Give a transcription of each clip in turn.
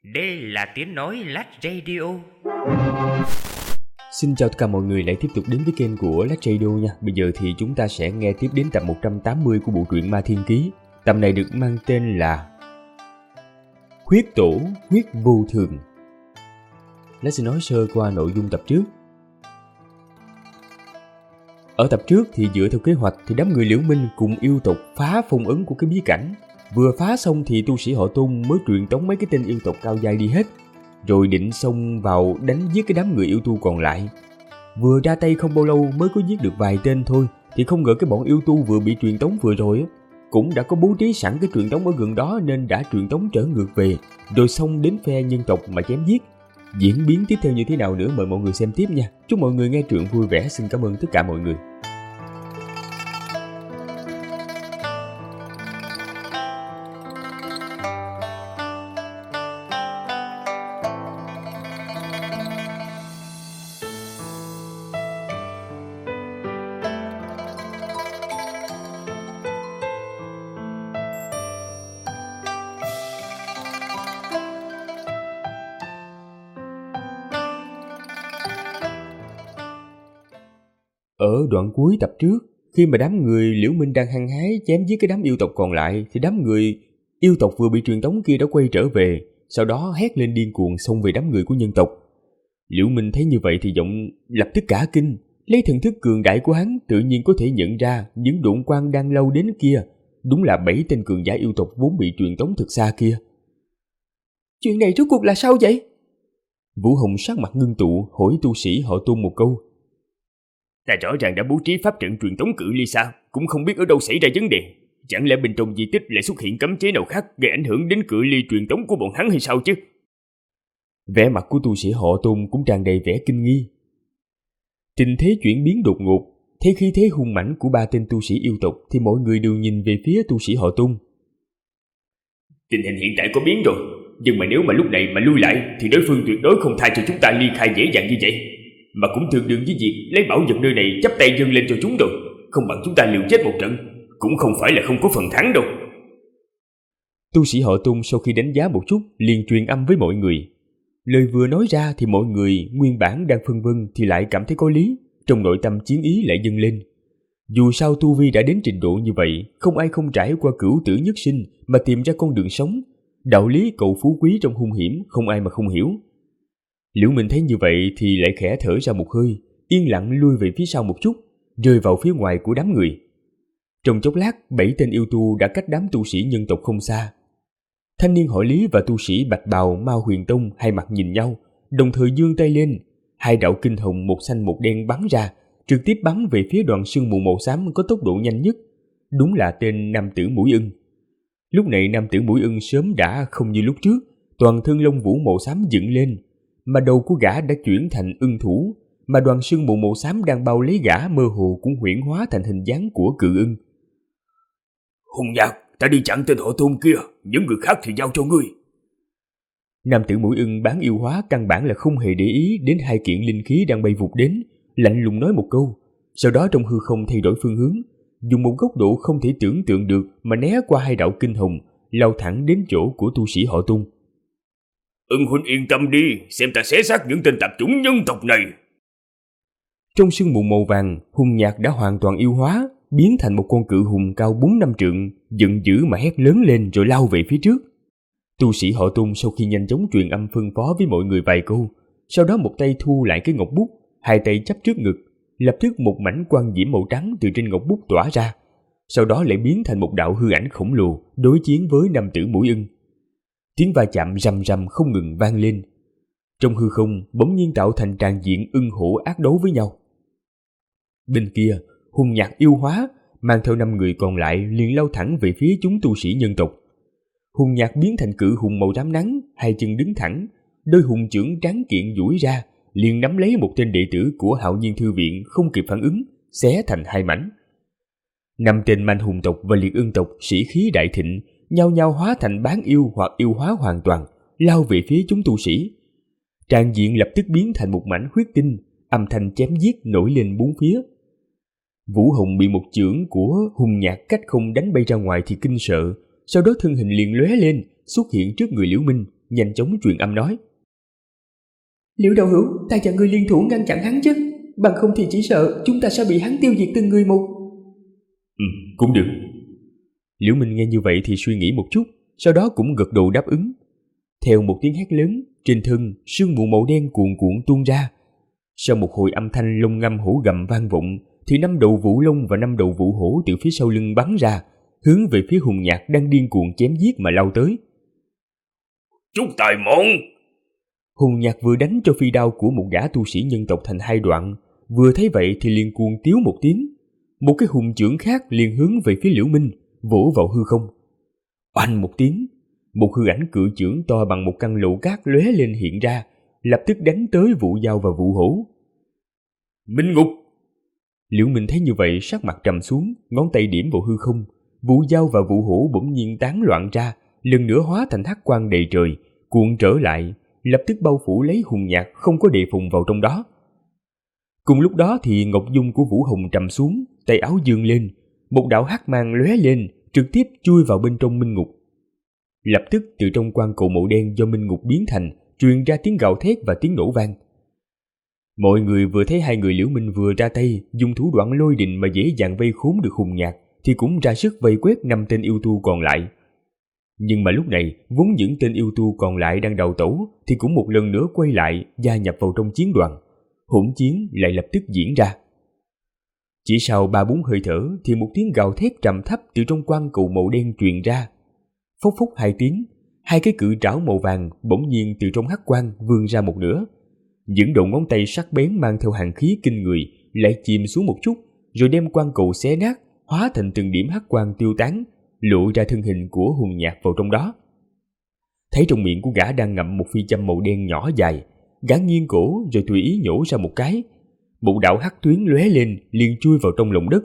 Đây là tiếng nói Lách Radio. Xin chào tất cả mọi người lại tiếp tục đến với kênh của Lách Radio nha. Bây giờ thì chúng ta sẽ nghe tiếp đến tập 180 của bộ truyện Ma Thiên Ký. Tập này được mang tên là Huyết Tổ, Huyết Vô Thường. Lách sẽ nói sơ qua nội dung tập trước. Ở tập trước thì dựa theo kế hoạch thì đám người Liễu Minh cùng yêu tộc phá phong ấn của cái bí cảnh. Vừa phá xong thì tu sĩ họ Tôn mới truyền tống mấy cái tên yêu tộc cao giai đi hết, rồi định xông vào đánh giết cái đám người yêu tu còn lại. Vừa ra tay không bao lâu mới có giết được vài tên thôi, thì không ngờ cái bọn yêu tu vừa bị truyền tống vừa rồi cũng đã có bố trí sẵn cái truyền tống ở gần đó nên đã truyền tống trở ngược về, rồi xông đến phe nhân tộc mà chém giết. Diễn biến tiếp theo như thế nào nữa mời mọi người xem tiếp nha. Chúc mọi người nghe truyện vui vẻ. Xin cảm ơn tất cả mọi người. Ở đoạn cuối tập trước, khi mà đám người Liễu Minh đang hăng hái chém giết cái đám yêu tộc còn lại, thì đám người yêu tộc vừa bị truyền tống kia đã quay trở về, sau đó hét lên điên cuồng xông về đám người của nhân tộc. Liễu Minh thấy như vậy thì giọng lập tức cả kinh, lấy thần thức cường đại của hắn tự nhiên có thể nhận ra những độn quang đang lâu đến kia, đúng là 7 tên cường giả yêu tộc vốn bị truyền tống thực xa kia. Chuyện này rốt cuộc là sao vậy? Vũ Hồng sắc mặt ngưng tụ hỏi tu sĩ họ Tôn một câu. Ta rõ ràng đã bố trí pháp trận truyền tống cự ly xa, cũng không biết ở đâu xảy ra vấn đề. Chẳng lẽ bên trong di tích lại xuất hiện cấm chế nào khác gây ảnh hưởng đến cự ly truyền tống của bọn hắn hay sao chứ? Vẻ mặt của tu sĩ họ Tôn cũng tràn đầy vẻ kinh nghi. Tình thế chuyển biến đột ngột, thấy khí thế hung mãnh của 3 tên tu sĩ yêu tộc thì mọi người đều nhìn về phía tu sĩ họ Tôn. Tình hình hiện tại có biến rồi, nhưng mà nếu mà lúc này mà lui lại thì đối phương tuyệt đối không tha cho chúng ta ly khai dễ dàng như vậy. Mà cũng tương đương với việc lấy bảo vật nơi này chắp tay dâng lên cho chúng rồi, không bằng chúng ta liều chết một trận, cũng không phải là không có phần thắng đâu. Tu sĩ họ Tôn sau khi đánh giá một chút liền truyền âm với mọi người. Lời vừa nói ra thì mọi người nguyên bản đang phân vân thì lại cảm thấy có lý, trong nội tâm chiến ý lại dâng lên. Dù sao tu vi đã đến trình độ như vậy, không ai không trải qua cửu tử nhất sinh mà tìm ra con đường sống. Đạo lý cầu phú quý trong hung hiểm không ai mà không hiểu. Liễu Minh thấy như vậy thì lại khẽ thở ra một hơi, yên lặng lui về phía sau một chút, rơi vào phía ngoài của đám người. Trong chốc lát, 7 tên yêu tu đã cách đám tu sĩ nhân tộc không xa. Thanh niên họ Lý và tu sĩ Bạch Bào Ma Huyền Tông hai mặt nhìn nhau, đồng thời giương tay lên, hai đạo kinh hồng một xanh một đen bắn ra, trực tiếp bắn về phía đoàn sương mù màu xám có tốc độ nhanh nhất. Đúng là tên nam tử Mũi Ưng. Lúc này nam tử Mũi Ưng sớm đã không như lúc trước, toàn thân lông vũ màu xám dựng lên, mà đầu của gã đã chuyển thành ưng thủ, mà đoàn sương mù màu xám đang bao lấy gã mơ hồ cũng huyễn hóa thành hình dáng của cự ưng. Hùng Nhạc, ta đi chặn tên họ Tôn kia, những người khác thì giao cho ngươi. Nam tử Mũi Ưng bán yêu hóa căn bản là không hề để ý đến hai kiện linh khí đang bay vụt đến, lạnh lùng nói một câu, sau đó trong hư không thay đổi phương hướng, dùng một góc độ không thể tưởng tượng được mà né qua hai đạo kinh hồng, lao thẳng đến chỗ của tu sĩ họ Tôn. Ưng huynh yên tâm đi, xem ta xé xác những tên tạp chủng nhân tộc này. Trong sương mù màu vàng, Hùng Nhạc đã hoàn toàn yêu hóa, biến thành một con cự hùng cao 4-5 trượng, giận dữ mà hét lớn lên rồi lao về phía trước. Tu sĩ họ Tôn sau khi nhanh chóng truyền âm phân phó với mọi người vài câu, sau đó một tay thu lại cái ngọc bút, hai tay chắp trước ngực, lập tức một mảnh quang diễm màu trắng từ trên ngọc bút tỏa ra, sau đó lại biến thành một đạo hư ảnh khổng lồ đối chiến với nam tử Mũi Ưng. Tiếng va chạm rầm rầm không ngừng vang lên. Trong hư không bỗng nhiên tạo thành tràng diện ưng hổ ác đấu với nhau. Bên kia, Hùng Nhạc yêu hóa mang theo 5 người còn lại liền lao thẳng về phía chúng tu sĩ nhân tộc. Hùng Nhạc biến thành cự hùng màu rám nắng, hai chân đứng thẳng, đôi hùng chưởng tráng kiện duỗi ra, liền nắm lấy một tên đệ tử của Hạo Nhiên Thư Viện không kịp phản ứng, xé thành hai mảnh. 5 tên manh hùng tộc và liệt ưng tộc sĩ khí đại thịnh, nhao nhao hóa thành bán yêu hoặc yêu hóa hoàn toàn, lao về phía chúng tu sĩ. Tràng diện lập tức biến thành một mảnh huyết tinh, âm thanh chém giết nổi lên bốn phía. Vũ Hồng bị một chưởng của Hùng Nhạc cách không đánh bay ra ngoài thì kinh sợ, sau đó thân hình liền lóe lên, xuất hiện trước người Liễu Minh, nhanh chóng truyền âm nói: Liễu đạo hữu, ta và ngươi liên thủ ngăn chặn hắn chứ, bằng không thì chỉ sợ chúng ta sẽ bị hắn tiêu diệt từng người một. Cũng được. Liễu Minh nghe như vậy thì suy nghĩ một chút, sau đó cũng gật đầu đáp ứng. Theo một tiếng hét lớn, trên thân sương mù màu đen cuồn cuộn tuôn ra. Sau một hồi âm thanh lông ngâm hổ gầm vang vọng, thì 5 đầu vũ long và 5 đầu vũ hổ từ phía sau lưng bắn ra, hướng về phía Hùng Nhạc đang điên cuồng chém giết mà lao tới. Chút tài mọn! Hùng Nhạc vừa đánh cho phi đao của một gã tu sĩ nhân tộc thành 2 đoạn, vừa thấy vậy thì liền cuồng tiếu một tiếng. Một cái hùng chưởng khác liền hướng về phía Liễu Minh, vỗ vào hư không. Oanh một tiếng, một hư ảnh cự chưởng to bằng một căn lựu cát lóe lên hiện ra, lập tức đánh tới Vũ Dao và Vũ Hổ. Minh Ngục! Liễu Minh thấy như vậy sắc mặt trầm xuống, ngón tay điểm vào hư không. Vũ Dao và Vũ Hổ bỗng nhiên tán loạn ra, lần nữa hóa thành hắc quang đầy trời, cuộn trở lại, lập tức bao phủ lấy Hùng Nhạc không có đề phòng vào trong đó. Cùng lúc đó thì ngọc dung của Vũ Hồng trầm xuống, tay áo dương lên, một đạo hắc mang lóe lên, trực tiếp chui vào bên trong Minh Ngục. Lập tức từ trong quang cầu màu đen do Minh Ngục biến thành, truyền ra tiếng gào thét và tiếng nổ vang. Mọi người vừa thấy hai người Liễu Minh vừa ra tay dùng thủ đoạn lôi đình mà dễ dàng vây khốn được Hùng Nhạc, thì cũng ra sức vây quét 5 tên yêu tu còn lại. Nhưng mà lúc này, vốn những tên yêu tu còn lại đang đào tẩu thì cũng một lần nữa quay lại gia nhập vào trong chiến đoàn. Hỗn chiến lại lập tức diễn ra. Chỉ sau 3-4 hơi thở thì một tiếng gào thét trầm thấp từ trong quang cầu màu đen truyền ra. Phốc phốc 2 tiếng, 2 cái cự trảo màu vàng bỗng nhiên từ trong hắc quang vươn ra một nửa. Những đầu ngón tay sắc bén mang theo hàn khí kinh người lại chìm xuống một chút, rồi đem quang cầu xé nát, hóa thành từng điểm hắc quang tiêu tán, lộ ra thân hình của Hùng Nhạc vào trong đó. Thấy trong miệng của gã đang ngậm một phi châm màu đen nhỏ dài, gã nghiêng cổ rồi tùy ý nhổ ra một cái. Một đạo hắc tuyến lóe lên liền chui vào trong lòng đất.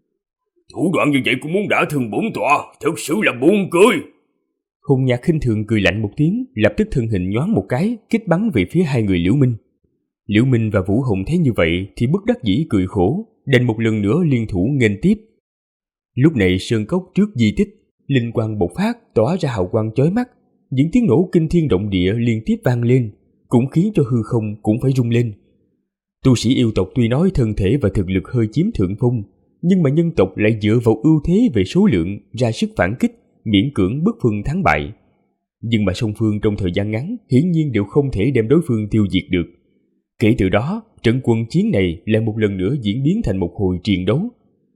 Thủ đoạn như vậy cũng muốn đả thương bổn tọa, thật sự là buồn cười. Hùng Nhạc khinh thường cười lạnh một tiếng, lập tức thân hình nhoáng một cái, kích bắn về phía hai người Liễu Minh. Liễu Minh và Vũ Hồng thấy như vậy thì bất đắc dĩ cười khổ, đành một lần nữa liên thủ nghênh tiếp. Lúc này sơn cốc trước di tích, linh quang bộc phát, tỏa ra hào quang chói mắt, những tiếng nổ kinh thiên động địa liên tiếp vang lên, cũng khiến cho hư không cũng phải rung lên. Tu sĩ yêu tộc tuy nói thân thể và thực lực hơi chiếm thượng phong, nhưng mà nhân tộc lại dựa vào ưu thế về số lượng ra sức phản kích, miễn cưỡng bức phương thắng bại. Nhưng mà song phương trong thời gian ngắn hiển nhiên đều không thể đem đối phương tiêu diệt được. Kể từ đó, trận quân chiến này lại một lần nữa diễn biến thành một hồi chiến đấu.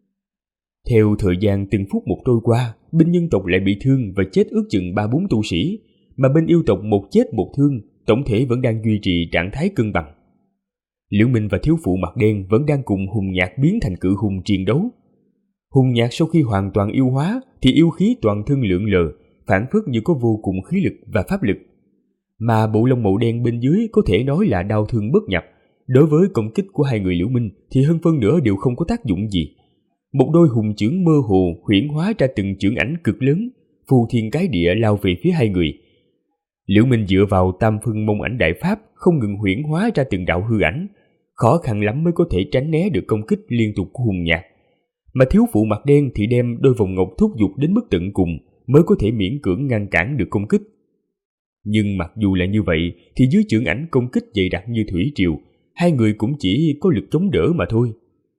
Theo thời gian từng phút một trôi qua, bên nhân tộc lại bị thương và chết ước chừng 3-4 tu sĩ, mà bên yêu tộc một chết một thương, tổng thể vẫn đang duy trì trạng thái cân bằng. Liễu Minh và thiếu phụ mặt đen vẫn đang cùng Hùng Nhạc biến thành cự hùng chiến đấu. Hùng Nhạc sau khi hoàn toàn yêu hóa thì yêu khí toàn thân lượn lờ, phảng phất như có vô cùng khí lực và pháp lực. Mà bộ lông màu đen bên dưới có thể nói là đau thương bất nhập. Đối với công kích của hai người Liễu Minh thì hơn phân nửa đều không có tác dụng gì. Một đôi hùng chưởng mơ hồ huyễn hóa ra từng chưởng ảnh cực lớn, phù thiên cái địa lao về phía hai người. Liễu Minh dựa vào tam phân mông ảnh đại pháp không ngừng huyễn hóa ra từng đạo hư ảnh, khó khăn lắm mới có thể tránh né được công kích liên tục của Hùng Nhạc. Mà thiếu phụ mặt đen thì đem đôi vòng ngọc thúc giục đến mức tận cùng mới có thể miễn cưỡng ngăn cản được công kích. Nhưng mặc dù là như vậy thì dưới chưởng ảnh công kích dày đặc như thủy triều, hai người cũng chỉ có lực chống đỡ mà thôi.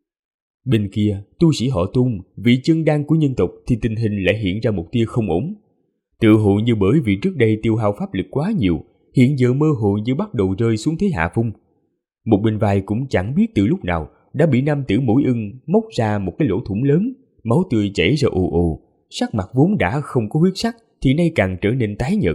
Bên kia, tu sĩ họ Tôn, vị chân đan của nhân tộc thì tình hình lại hiện ra một tia không ổn. Tự hồ như bởi vì trước đây tiêu hao pháp lực quá nhiều, hiện giờ mơ hồ như bắt đầu rơi xuống thế hạ phong. Một bên vai cũng chẳng biết từ lúc nào đã bị nam tử mũi ưng móc ra một cái lỗ thủng lớn, máu tươi chảy ra ồ ồ, sắc mặt vốn đã không có huyết sắc thì nay càng trở nên tái nhợt.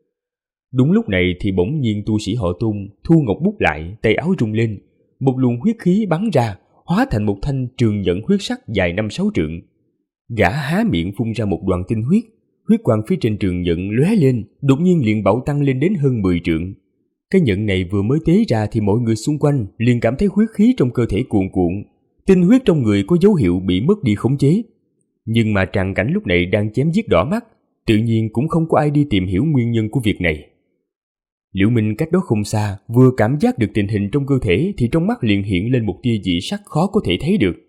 Đúng lúc này thì bỗng nhiên tu sĩ họ Tôn thu ngọc bút lại, tay áo rung lên, một luồng huyết khí bắn ra, hóa thành một thanh trường nhận huyết sắc dài 5-6 trượng. Gã há miệng phun ra một đoàn tinh huyết, huyết quang phía trên trường nhận lóe lên, đột nhiên liền bạo tăng lên đến hơn 10 trượng. Cái nhận này vừa mới tế ra thì mọi người xung quanh liền cảm thấy huyết khí trong cơ thể cuồn cuộn, tinh huyết trong người có dấu hiệu bị mất đi khống chế. Nhưng mà tràng cảnh lúc này đang chém giết đỏ mắt, tự nhiên cũng không có ai đi tìm hiểu nguyên nhân của việc này. Liễu Minh cách đó không xa, vừa cảm giác được tình hình trong cơ thể thì trong mắt liền hiện lên một tia dị sắc khó có thể thấy được.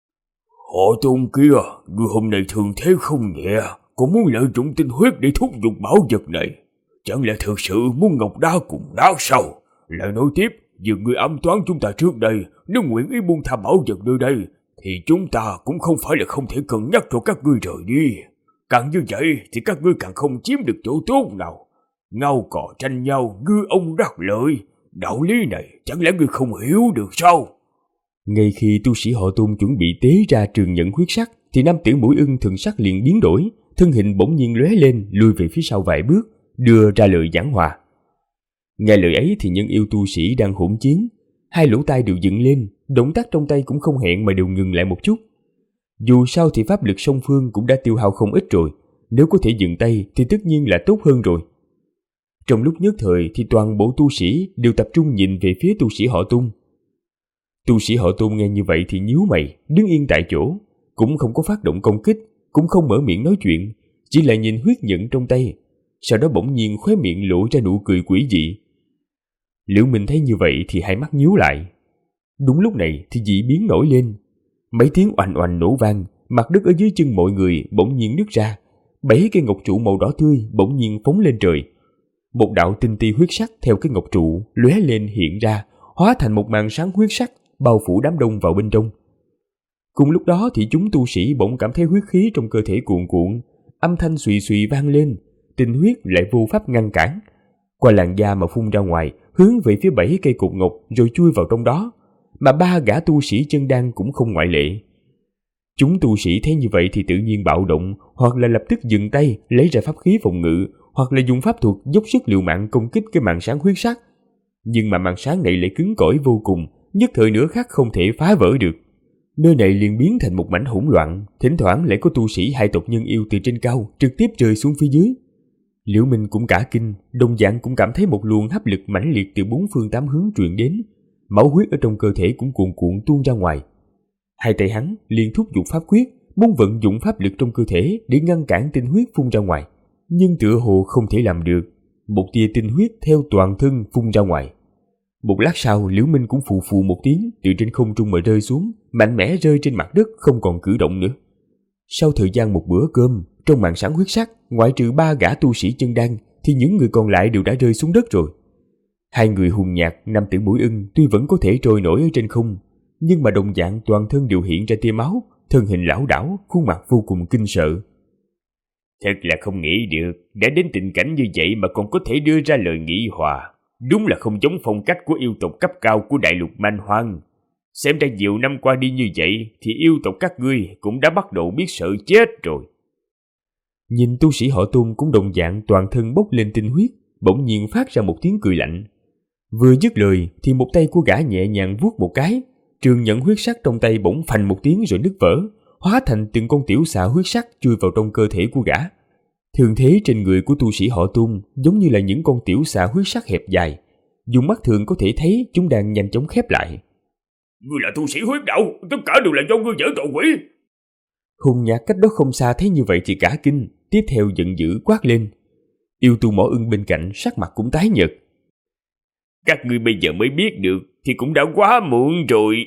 Họ Tôn kia, người hôm nay thường thế không nhẹ, còn muốn lợi dụng tinh huyết để thúc giục bảo vật này. Chẳng lẽ thực sự muốn ngọc đá cùng đá sao? Lại nói tiếp, dường người ám toán chúng ta trước đây, nếu nguyện ý buông tha bảo vật nơi đây, thì chúng ta cũng không phải là không thể cân nhắc cho các ngươi rời đi. Càng như vậy thì các ngươi càng không chiếm được chỗ tốt nào. Ngao cò tranh nhau, ngư ông đắc lợi. Đạo lý này chẳng lẽ ngươi không hiểu được sao? Ngay khi tu sĩ họ Tôn chuẩn bị tế ra trường nhận huyết sắc, thì nam tử mũi ưng thần sắc liền biến đổi, thân hình bỗng nhiên lóe lên, lùi về phía sau vài bước, đưa ra lời giảng hòa. Nghe lời ấy thì nhân yêu tu sĩ đang hỗn chiến, hai lỗ tai đều dựng lên, động tác trong tay cũng không hẹn mà đều ngừng lại một chút. Dù sao thì pháp lực song phương cũng đã tiêu hao không ít rồi, nếu có thể dừng tay thì tất nhiên là tốt hơn rồi. Trong lúc nhất thời thì toàn bộ tu sĩ đều tập trung nhìn về phía tu sĩ họ Tôn. Tu sĩ họ Tôn nghe như vậy thì nhíu mày, đứng yên tại chỗ, cũng không có phát động công kích, cũng không mở miệng nói chuyện, chỉ là nhìn huyết nhận trong tay. Sau đó bỗng nhiên khóe miệng lộ ra nụ cười quỷ dị. Liễu Minh thấy như vậy thì hai mắt nhíu lại. Đúng lúc này thì dị biến nổi lên. Mấy tiếng oành oành nổ vang, mặt đất ở dưới chân mọi người bỗng nhiên nứt ra. 7 cây ngọc trụ màu đỏ tươi bỗng nhiên phóng lên trời. Một đạo tinh ti huyết sắc theo cái ngọc trụ lóe lên hiện ra, hóa thành một màn sáng huyết sắc bao phủ đám đông vào bên trong. Cùng lúc đó thì chúng tu sĩ bỗng cảm thấy huyết khí trong cơ thể cuồn cuộn, âm thanh xùy xùy vang lên, tinh huyết lại vô pháp ngăn cản, qua làn da mà phun ra ngoài, hướng về phía 7 cây cột ngọc rồi chui vào trong đó, mà 3 gã tu sĩ chân đan cũng không ngoại lệ. Chúng tu sĩ thấy như vậy thì tự nhiên bạo động, hoặc là lập tức dừng tay lấy ra pháp khí phòng ngự, hoặc là dùng pháp thuật dốc sức liều mạng công kích cái màn sáng huyết sắc. Nhưng mà màn sáng này lại cứng cỏi vô cùng, nhất thời nửa khắc không thể phá vỡ được. Nơi này liền biến thành một mảnh hỗn loạn, thỉnh thoảng lại có tu sĩ hai tộc nhân yêu từ trên cao trực tiếp rơi xuống phía dưới. Liễu Minh cũng cả kinh, đồng dạng cũng cảm thấy một luồng hấp lực mãnh liệt từ 4 phương 8 hướng truyền đến, máu huyết ở trong cơ thể cũng cuồn cuộn tuôn ra ngoài. Hai tay hắn liền thúc giục pháp quyết, muốn vận dụng pháp lực trong cơ thể để ngăn cản tinh huyết phun ra ngoài, nhưng tựa hồ không thể làm được. Một tia tinh huyết theo toàn thân phun ra ngoài. Một lát sau, Liễu Minh cũng phù phù một tiếng từ trên không trung mà rơi xuống, mạnh mẽ rơi trên mặt đất không còn cử động nữa. Sau thời gian một bữa cơm, trong màn sáng huyết sắc, ngoại trừ 3 gã tu sĩ chân đan thì những người còn lại đều đã rơi xuống đất rồi. Hai người hùng nhạc, nam tử mũi ưng tuy vẫn có thể trôi nổi ở trên không, nhưng mà đồng dạng toàn thân đều hiện ra tia máu, thân hình lảo đảo, khuôn mặt vô cùng kinh sợ. Thật là không nghĩ được, đã đến tình cảnh như vậy mà còn có thể đưa ra lời nghị hòa. Đúng là không giống phong cách của yêu tộc cấp cao của đại lục Man Hoang. Xem ra nhiều năm qua đi như vậy thì yêu tộc các ngươi cũng đã bắt đầu biết sợ chết rồi. Nhìn tu sĩ họ Tôn cũng đồng dạng toàn thân bốc lên tinh huyết, bỗng nhiên phát ra một tiếng cười lạnh. Vừa dứt lời thì một tay của gã nhẹ nhàng vuốt một cái, trường nhận huyết sắc trong tay bỗng phành một tiếng rồi nứt vỡ, hóa thành từng con tiểu xà huyết sắc chui vào trong cơ thể của gã. Thường thế trên người của tu sĩ họ Tôn giống như là những con tiểu xà huyết sắc hẹp dài, dùng mắt thường có thể thấy chúng đang nhanh chóng khép lại. Ngươi là tu sĩ huyết đạo, tất cả đều là do ngươi giở trò quỷ. Hùng nhạc cách đó không xa thấy như vậy thì cả kinh, tiếp theo giận dữ quát lên. Yêu tu mỏ ưng bên cạnh sắc mặt cũng tái nhợt. Các ngươi bây giờ mới biết được thì cũng đã quá muộn rồi.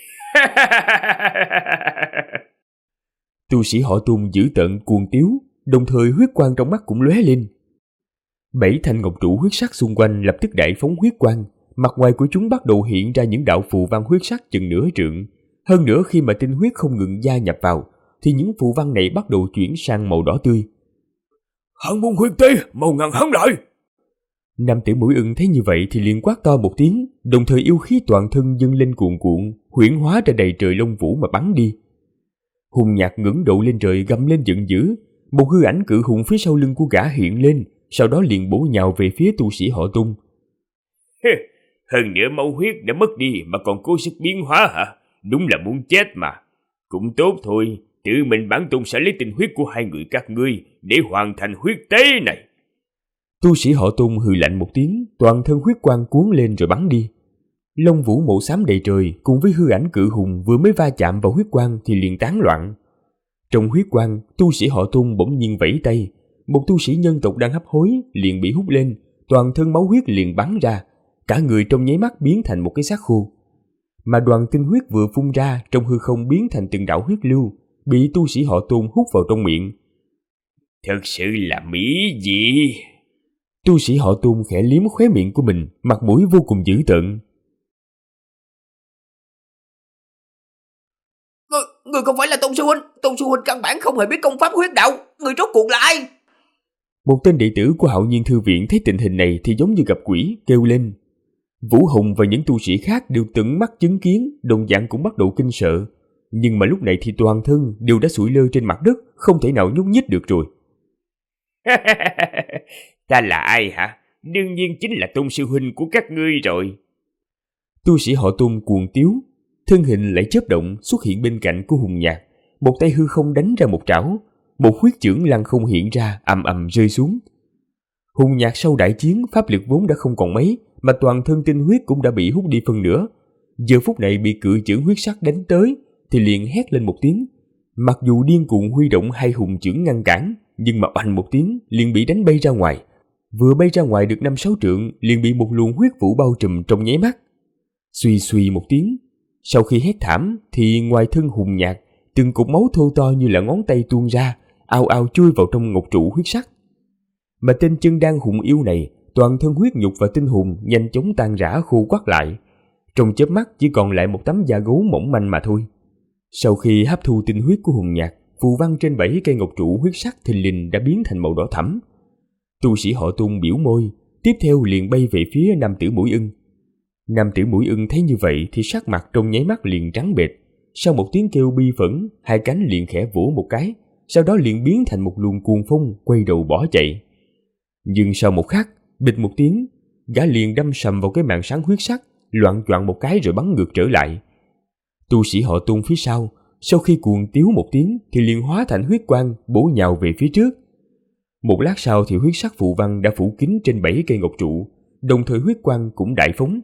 Tu sĩ họ Tôn dữ tợn cuồng tiếu, đồng thời huyết quang trong mắt cũng lóe lên. 7 thanh ngọc trụ huyết sắc xung quanh lập tức đại phóng huyết quang, mặt ngoài của chúng bắt đầu hiện ra những đạo phù văn huyết sắc chừng nửa trượng. Hơn nữa khi mà tinh huyết không ngừng gia nhập vào, thì những phù văn này bắt đầu chuyển sang màu đỏ tươi. Hàn môn huyết tế, mau ngăn hắn lại! Nam tử mũi ưng thấy như vậy thì liền quát to một tiếng, đồng thời yêu khí toàn thân dâng lên cuồn cuộn, huyễn hóa ra đầy trời lông vũ mà bắn đi. Hùng nhạc ngẩng đầu lên trời gầm lên giận dữ, một hư ảnh cự hùng phía sau lưng của gã hiện lên, sau đó liền bổ nhào về phía tu sĩ họ Tôn. Hơn nữa máu huyết đã mất đi mà còn cố sức biến hóa hả? Đúng là muốn chết mà. Cũng tốt thôi, tự mình bản tôn sẽ lấy tinh huyết của hai người các ngươi để hoàn thành huyết tế này. Tu sĩ họ Tôn hừ lạnh một tiếng, toàn thân huyết quang cuốn lên rồi bắn đi. Lông vũ màu xám đầy trời cùng với hư ảnh cự hùng vừa mới va chạm vào huyết quang thì liền tán loạn. Trong huyết quang, tu sĩ họ Tôn bỗng nhiên vẫy tay, một tu sĩ nhân tộc đang hấp hối liền bị hút lên, toàn thân máu huyết liền bắn ra, cả người trong nháy mắt biến thành một cái xác khô. Mà đoàn tinh huyết vừa phun ra trong hư không biến thành từng đạo huyết lưu, bị tu sĩ họ Tôn hút vào trong miệng. Thật sự là mỹ dị. Tu sĩ họ Tôn khẽ liếm khóe miệng của mình, mặt mũi vô cùng dữ tợn. Người không phải là Tôn sư huynh. Tôn sư huynh căn bản không hề biết công pháp huyết đạo. Người rốt cuộc là ai? Một tên đệ tử của Hạo Nhiên Thư Viện thấy tình hình này thì giống như gặp quỷ, kêu lên. Vũ Hùng và những tu sĩ khác đều tận mắt chứng kiến, đồng dạng cũng bắt đầu kinh sợ. Nhưng mà lúc này thì toàn thân đều đã sụi lơ trên mặt đất, không thể nào nhúc nhích được rồi. Ta là ai hả? Đương nhiên chính là Tôn sư huynh của các ngươi rồi. Tu sĩ họ Tôn cuồng tiếu, thân hình lại chớp động xuất hiện bên cạnh của Hùng Nhạc, một tay hư không đánh ra một trảo, một huyết chưởng lăng không hiện ra, ầm ầm rơi xuống. Hùng Nhạc sau đại chiến pháp lực vốn đã không còn mấy, mà toàn thân tinh huyết cũng đã bị hút đi phân nửa. Giờ phút này bị cự chưởng huyết sắc đánh tới thì liền hét lên một tiếng. Mặc dù điên cuồng huy động hai hùng chưởng ngăn cản, nhưng mà oanh một tiếng liền bị đánh bay ra ngoài. Vừa bay ra ngoài được 5-6 trượng liền bị một luồng huyết vụ bao trùm trong nháy mắt. Suy suy một tiếng, sau khi hét thảm thì ngoài thân Hùng Nhạc, từng cục máu thô to như là ngón tay tuôn ra, ao ao chui vào trong ngọc trụ huyết sắc. Mà tên chân đan hùng yêu này, toàn thân huyết nhục và tinh hồn nhanh chóng tan rã khô quắt lại, trong chớp mắt chỉ còn lại một tấm da gấu mỏng manh mà thôi. Sau khi hấp thu tinh huyết của Hùng Nhạc, phù văn trên 7 cây ngọc trụ huyết sắc thình lình đã biến thành màu đỏ thẫm. Tu sĩ họ Tôn biểu môi, tiếp theo liền bay về phía nam tử mũi ưng. Nam tử mũi ưng thấy như vậy thì sắc mặt trong nháy mắt liền trắng bệch. Sau một tiếng kêu bi phẫn, hai cánh liền khẽ vỗ một cái, sau đó liền biến thành một luồng cuồng phong quay đầu bỏ chạy. Nhưng sau một khắc, bịch một tiếng, gã liền đâm sầm vào cái màn sáng huyết sắc, loạng choạng một cái rồi bắn ngược trở lại. Tu sĩ họ Tôn phía sau khi cuồng tiếu một tiếng thì liền hóa thành huyết quang bổ nhào về phía trước. Một lát sau thì huyết sắc phù văn đã phủ kín trên 7 cây ngọc trụ, đồng thời huyết quang cũng đại phóng.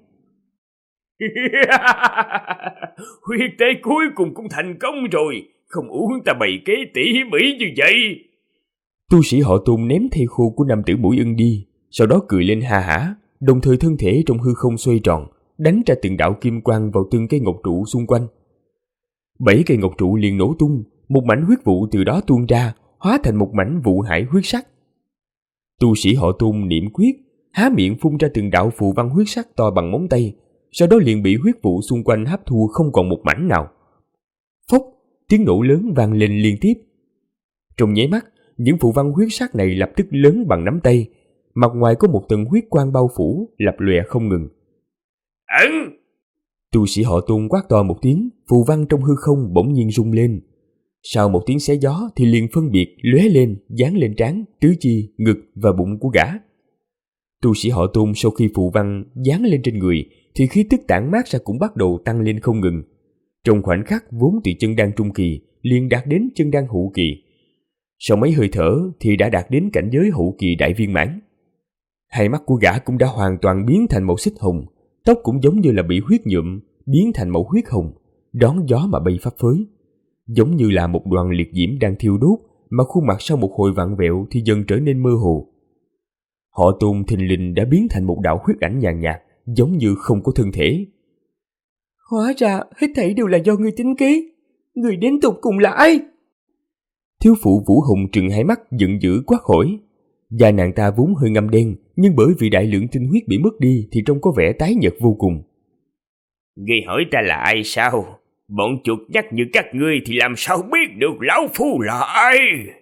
Huyết tế cuối cùng cũng thành công rồi, không uống ta bày kế tỉ mỉ như vậy. Tu sĩ họ Tôn ném thây khô của nam tử mũi ưng đi, sau đó cười lên ha hả, đồng thời thân thể trong hư không xoay tròn, đánh ra từng đạo kim quang vào từng cây ngọc trụ xung quanh. 7 cây ngọc trụ liền nổ tung, một mảnh huyết vụ từ đó tuôn ra, hóa thành một mảnh vụ hải huyết sắc. Tu sĩ họ Tôn niệm quyết, há miệng phun ra từng đạo phù văn huyết sắc to bằng móng tay, sau đó liền bị huyết vụ xung quanh hấp thu không còn một mảnh nào. Phốc, tiếng nổ lớn vang lên liên tiếp. Trong nháy mắt, những phù văn huyết sắc này lập tức lớn bằng nắm tay, mặt ngoài có một tầng huyết quang bao phủ, lập lòe không ngừng. Ẩn! Tu sĩ họ Tôn quát to một tiếng, phù văn trong hư không bỗng nhiên rung lên. Sau một tiếng xé gió thì liền phân biệt lóe lên, dán lên trán, tứ chi, ngực và bụng của gã. Tu sĩ họ Tôn sau khi phù văn dán lên trên người thì khí tức tản mát ra cũng bắt đầu tăng lên không ngừng. Trong khoảnh khắc vốn từ chân đan trung kỳ liền đạt đến chân đan hậu kỳ. Sau mấy hơi thở thì đã đạt đến cảnh giới hậu kỳ đại viên mãn. Hai mắt của gã cũng đã hoàn toàn biến thành màu xích hồng, tóc cũng giống như là bị huyết nhuộm, biến thành màu huyết hồng, đón gió mà bay phấp phới. Giống như là một đoàn liệt diễm đang thiêu đốt, mà khuôn mặt sau một hồi vặn vẹo thì dần trở nên mơ hồ. Họ Tôn thình lình đã biến thành một đạo huyết ảnh nhàn nhạt, giống như không có thân thể. Hóa ra hết thảy đều là do ngươi tính kế. Người đến tục cùng là ai? Thiếu phụ Vũ Hùng trừng hai mắt giận dữ quát hỏi. Da nàng ta vốn hơi ngăm đen, nhưng bởi vì đại lượng tinh huyết bị mất đi thì trông có vẻ tái nhợt vô cùng. Ngươi hỏi ta là ai sao? Bọn chuột nhắt như các ngươi thì làm sao biết được lão phu là ai?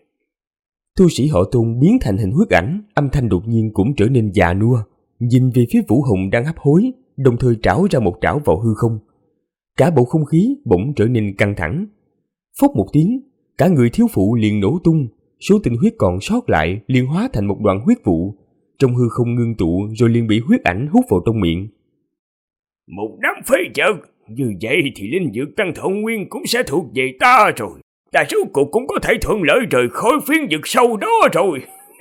Tu sĩ họ Tôn biến thành hình huyết ảnh, âm thanh đột nhiên cũng trở nên già nua, nhìn về phía Vũ Hùng đang hấp hối, đồng thời trảo ra một trảo vào hư không. Cả bầu không khí bỗng trở nên căng thẳng. Phốc một tiếng, cả người thiếu phụ liền nổ tung, số tinh huyết còn sót lại liền hóa thành một đoàn huyết vụ, trong hư không ngưng tụ rồi liền bị huyết ảnh hút vào trong miệng. Một đám phế vật, như vậy thì linh dược tăng thọ nguyên cũng sẽ thuộc về ta rồi. Ta rốt cuộc cũng có thể thuận lợi rời khỏi phiến vực sâu đó rồi.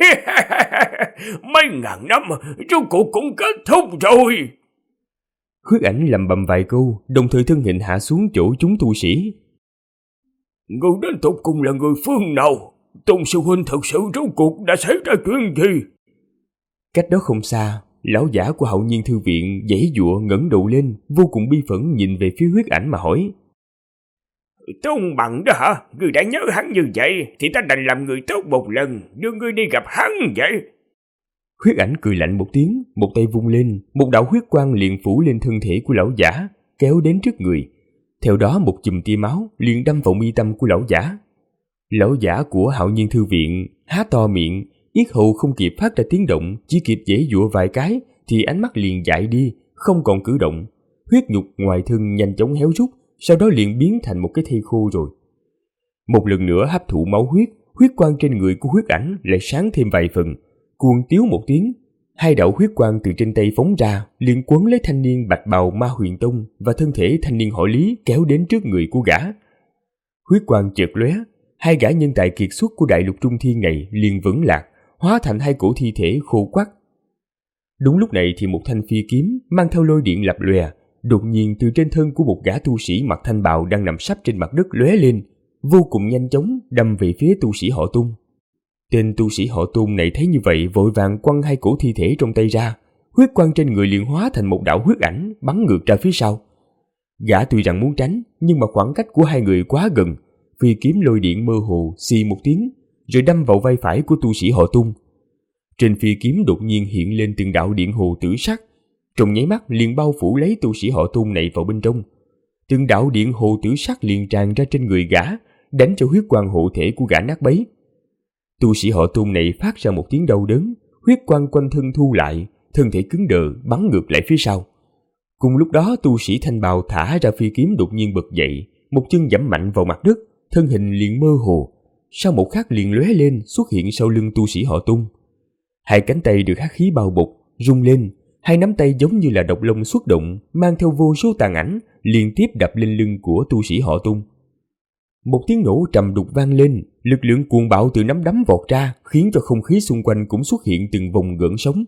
Mấy ngàn năm rốt cuộc cũng kết thúc rồi. Huyết ảnh lầm bầm vài câu, đồng thời thân hình hạ xuống chỗ chúng tu sĩ. Người đến tục cùng là người phương nào? Tôn sư huynh thật sự rốt cuộc đã xảy ra chuyện gì? Cách đó không xa, lão giả của Hạo Nhiên Thư Viện giãy giụa ngẩng đầu lên, vô cùng bi phẫn nhìn về phía huyết ảnh mà hỏi. Tôn Bằng đó hả? Ngươi đã nhớ hắn như vậy thì ta đành làm người tốt một lần, đưa ngươi đi gặp hắn vậy. Huyết ảnh cười lạnh một tiếng, một tay vung lên, một đạo huyết quang liền phủ lên thân thể của lão giả, kéo đến trước người. Theo đó một chùm tia máu liền đâm vào mi tâm của lão giả. Lão giả của Hạo Nhiên Thư Viện há to miệng, yết hầu không kịp phát ra tiếng động, chỉ kịp giãy giụa vài cái thì ánh mắt liền dại đi, không còn cử động. Huyết nhục ngoài thân nhanh chóng héo rút, sau đó liền biến thành một cái thây khô rồi. Một lần nữa hấp thụ máu huyết, huyết quang trên người của huyết ảnh lại sáng thêm vài phần. Cuồng tiếu một tiếng, hai đạo huyết quang từ trên tay phóng ra, liền quấn lấy thanh niên bạch bào Ma Huyền Tông và thân thể thanh niên họ Lý kéo đến trước người của gã. Huyết quang chợt lóe, hai gã nhân tài kiệt xuất của đại lục trung thiên này liền vững lạc, hóa thành hai cổ thi thể khô quắt. Đúng lúc này thì một thanh phi kiếm mang theo lôi điện lập lòe, đột nhiên từ trên thân của một gã tu sĩ mặc thanh bào đang nằm sấp trên mặt đất lóe lên, vô cùng nhanh chóng đâm về phía tu sĩ họ Tung. Tên tu sĩ họ Tung này thấy như vậy vội vàng quăng hai cổ thi thể trong tay ra, huyết quang trên người liền hóa thành một đạo huyết ảnh bắn ngược ra phía sau. Gã tuy rằng muốn tránh, nhưng mà khoảng cách của hai người quá gần, phi kiếm lôi điện mơ hồ xì một tiếng, rồi đâm vào vai phải của tu sĩ họ Tung. Trên phi kiếm đột nhiên hiện lên từng đạo điện hồ tử sắc, trong nháy mắt liền bao phủ lấy tu sĩ họ Tung này vào bên trong. Từng đạo điện hồ tử sắc liền tràn ra trên người gã, đánh cho huyết quang hộ thể của gã nát bấy. Tu sĩ họ Tung này phát ra một tiếng đau đớn, huyết quang quanh thân thu lại, thân thể cứng đờ bắn ngược lại phía sau. Cùng lúc đó tu sĩ thanh bào thả ra phi kiếm đột nhiên bật dậy, một chân giẫm mạnh vào mặt đất, thân hình liền mơ hồ, sau một khắc liền lóe lên xuất hiện sau lưng tu sĩ họ Tung. Hai cánh tay được hắc khí bao bọc, rung lên, hai nắm tay giống như là độc long xuất động, mang theo vô số tàn ảnh, liên tiếp đập lên lưng của tu sĩ họ Tung. Một tiếng nổ trầm đục vang lên, lực lượng cuồng bạo từ nắm đấm vọt ra, khiến cho không khí xung quanh cũng xuất hiện từng vòng gợn sóng.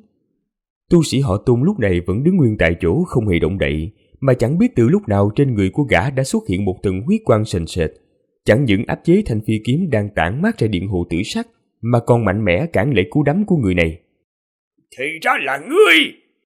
Tu sĩ họ Tung lúc này vẫn đứng nguyên tại chỗ không hề động đậy, mà chẳng biết từ lúc nào trên người của gã đã xuất hiện một tầng huyết quang sền sệt, chẳng những áp chế thanh phi kiếm đang tản mát ra điện hồ tử sắc, mà còn mạnh mẽ cản lại cú đấm của người này. Thì ra là ngươi!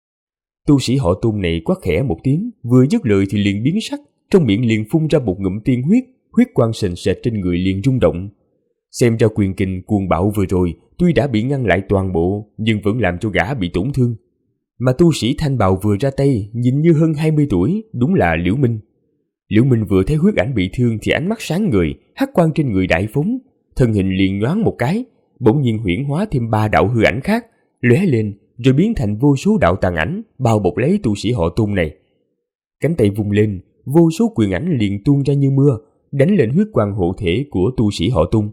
Tu sĩ họ Tung này quát khẽ một tiếng, vừa dứt lời thì liền biến sắc, trong miệng liền phun ra một ngụm tiên huyết, huyết quang sền sệt trên người liền rung động. Xem ra quyền kình cuồng bạo vừa rồi tuy đã bị ngăn lại toàn bộ, nhưng vẫn làm cho gã bị tổn thương. Mà tu sĩ thanh bào vừa ra tay nhìn như hơn 20 tuổi, đúng là Liễu Minh. Liễu Minh vừa thấy huyết ảnh bị thương thì ánh mắt sáng ngời, hắc quang trên người đại phóng, thân hình liền nhoáng một cái, bỗng nhiên huyễn hóa thêm 3 đạo hư ảnh khác, lóe lên rồi biến thành vô số đạo tàn ảnh bao bọc lấy tu sĩ họ Tung này. Cánh tay vung lên, vô số quyền ảnh liền tuôn ra như mưa, đánh lên huyết quang hộ thể của tu sĩ họ Tung.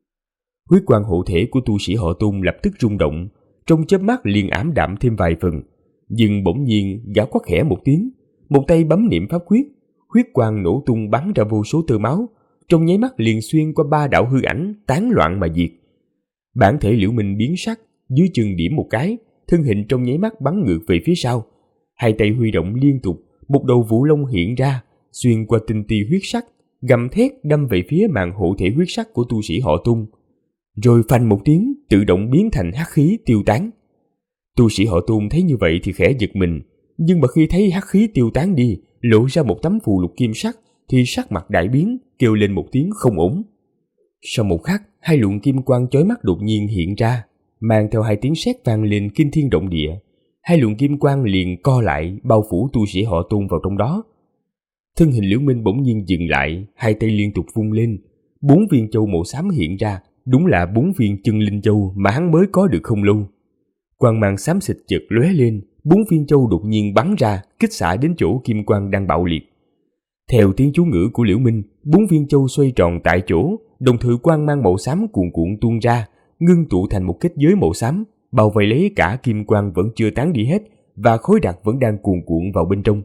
Huyết quang hộ thể của tu sĩ họ Tung lập tức rung động, trong chớp mắt liền ảm đạm thêm vài phần, nhưng bỗng nhiên gã quát khẽ một tiếng, một tay bấm niệm pháp quyết, huyết quang nổ tung bắn ra vô số tơ máu, trong nháy mắt liền xuyên qua 3 đạo hư ảnh tán loạn mà diệt. Bản thể Liễu Minh biến sắc, dưới chân điểm một cái, thân hình trong nháy mắt bắn ngược về phía sau, hai tay huy động liên tục, một đầu vũ long hiện ra, xuyên qua tinh ti huyết sắc, gầm thét đâm về phía màn hộ thể huyết sắc của tu sĩ họ Tung, rồi phanh một tiếng tự động biến thành hắc khí tiêu tán. Tu sĩ họ Tung thấy như vậy thì khẽ giật mình, nhưng mà khi thấy hắc khí tiêu tán đi, lộ ra một tấm phù lục kim sắc, thì sắc mặt đại biến, kêu lên một tiếng không ổn. Sau một khắc, hai luồng kim quang chói mắt đột nhiên hiện ra, mang theo hai tiếng sét vang lên kinh thiên động địa. Hai luồng kim quang liền co lại, bao phủ tu sĩ họ Tung vào trong đó. Thân hình Liễu Minh bỗng nhiên dừng lại, hai tay liên tục vung lên, 4 viên châu màu xám hiện ra, đúng là 4 viên chân linh châu mà hắn mới có được không lâu. Quang mang xám xịt chợt lóe lên, 4 viên châu đột nhiên bắn ra, kích xạ đến chỗ kim quang đang bạo liệt. Theo tiếng chú ngữ của Liễu Minh, 4 viên châu xoay tròn tại chỗ, đồng thời quang mang màu xám cuồn cuộn tuôn ra, ngưng tụ thành một kết giới màu xám, bao vây lấy cả kim quang vẫn chưa tán đi hết, và khói đặc vẫn đang cuồn cuộn vào bên trong.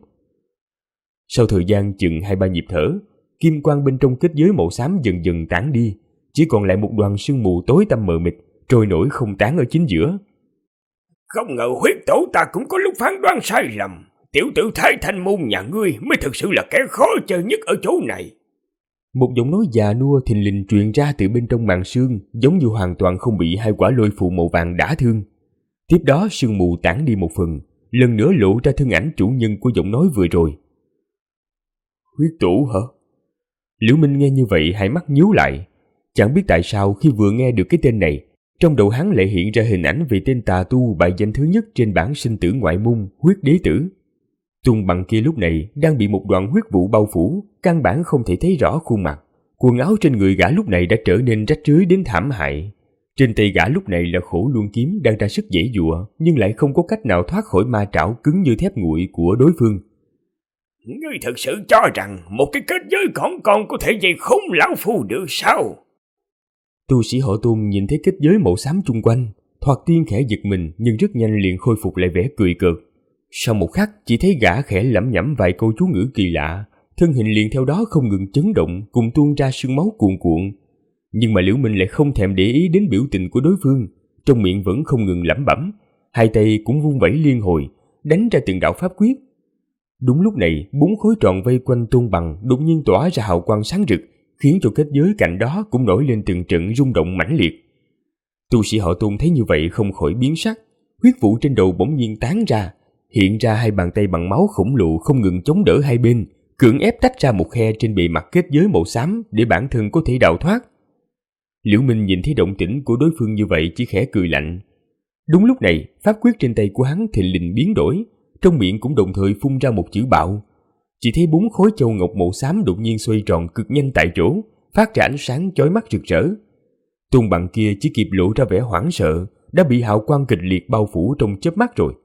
Sau thời gian chừng 2-3 nhịp thở, kim quang bên trong kết giới màu xám dần dần tán đi, chỉ còn lại một đoàn sương mù tối tăm mờ mịt, trôi nổi không tán ở chính giữa. Không ngờ huyết tổ ta cũng có lúc phán đoán sai lầm. Tiểu tử Thái Thanh môn nhà ngươi mới thực sự là kẻ khó chơi nhất ở chỗ này. Một giọng nói già nua thình lình truyền ra từ bên trong màn sương, giống như hoàn toàn không bị hai quả lôi phù màu vàng đả thương. Tiếp đó sương mù tản đi một phần, lần nữa lộ ra thân ảnh chủ nhân của giọng nói vừa rồi. Huyết tổ hả? Liễu Minh nghe như vậy hai mắt nhíu lại. Chẳng biết tại sao khi vừa nghe được cái tên này, Trong đầu hắn lại hiện ra hình ảnh về tên tà tu bài danh thứ nhất trên bảng sinh tử ngoại môn, Huyết Đế Tử. Tung Bằng kia lúc này đang bị một đoạn huyết vụ bao phủ, căn bản không thể thấy rõ khuôn mặt. Quần áo trên người gã lúc này đã trở nên rách rưới đến thảm hại. Trên tay gã lúc này là khổ luân kiếm đang ra sức giãy giụa, nhưng lại không có cách nào thoát khỏi ma trảo cứng như thép nguội của đối phương. Ngươi thật sự cho rằng một cái kết giới còn có thể dây khốn lão phu được sao? Tu sĩ họ Tôn nhìn thấy kết giới màu xám chung quanh, thoạt tiên khẽ giật mình nhưng rất nhanh liền khôi phục lại vẻ cười cợt. Sau một khắc chỉ thấy gã khẽ lẩm nhẩm vài câu chú ngữ kỳ lạ, thân hình liền theo đó không ngừng chấn động cùng tuôn ra sương máu cuồn cuộn. Nhưng mà Liễu Minh lại không thèm để ý đến biểu tình của đối phương, trong miệng vẫn không ngừng lẩm bẩm, hai tay cũng vung vẩy liên hồi, đánh ra từng đạo pháp quyết. Đúng lúc này, 4 khối tròn vây quanh Tôn Bằng đột nhiên tỏa ra hào quang sáng rực, khiến cho kết giới cạnh đó cũng nổi lên từng trận rung động mãnh liệt. Tu sĩ họ Tôn thấy như vậy không khỏi biến sắc, huyết vụ trên đầu bỗng nhiên tán ra, hiện ra hai bàn tay bằng máu khổng lồ không ngừng chống đỡ hai bên, cưỡng ép tách ra một khe trên bề mặt kết giới màu xám để bản thân có thể đào thoát. Liễu Minh nhìn thấy động tĩnh của đối phương như vậy chỉ khẽ cười lạnh. Đúng lúc này, pháp quyết trên tay của hắn thình lình biến đổi, trong miệng cũng đồng thời phun ra một chữ bạo. Chỉ thấy 4 khối châu ngọc màu xám đột nhiên xoay tròn cực nhanh tại chỗ, phát ra ánh sáng chói mắt rực rỡ. Tôn Bằng kia chỉ kịp lộ ra vẻ hoảng sợ, đã bị hào quang kịch liệt bao phủ trong chớp mắt rồi.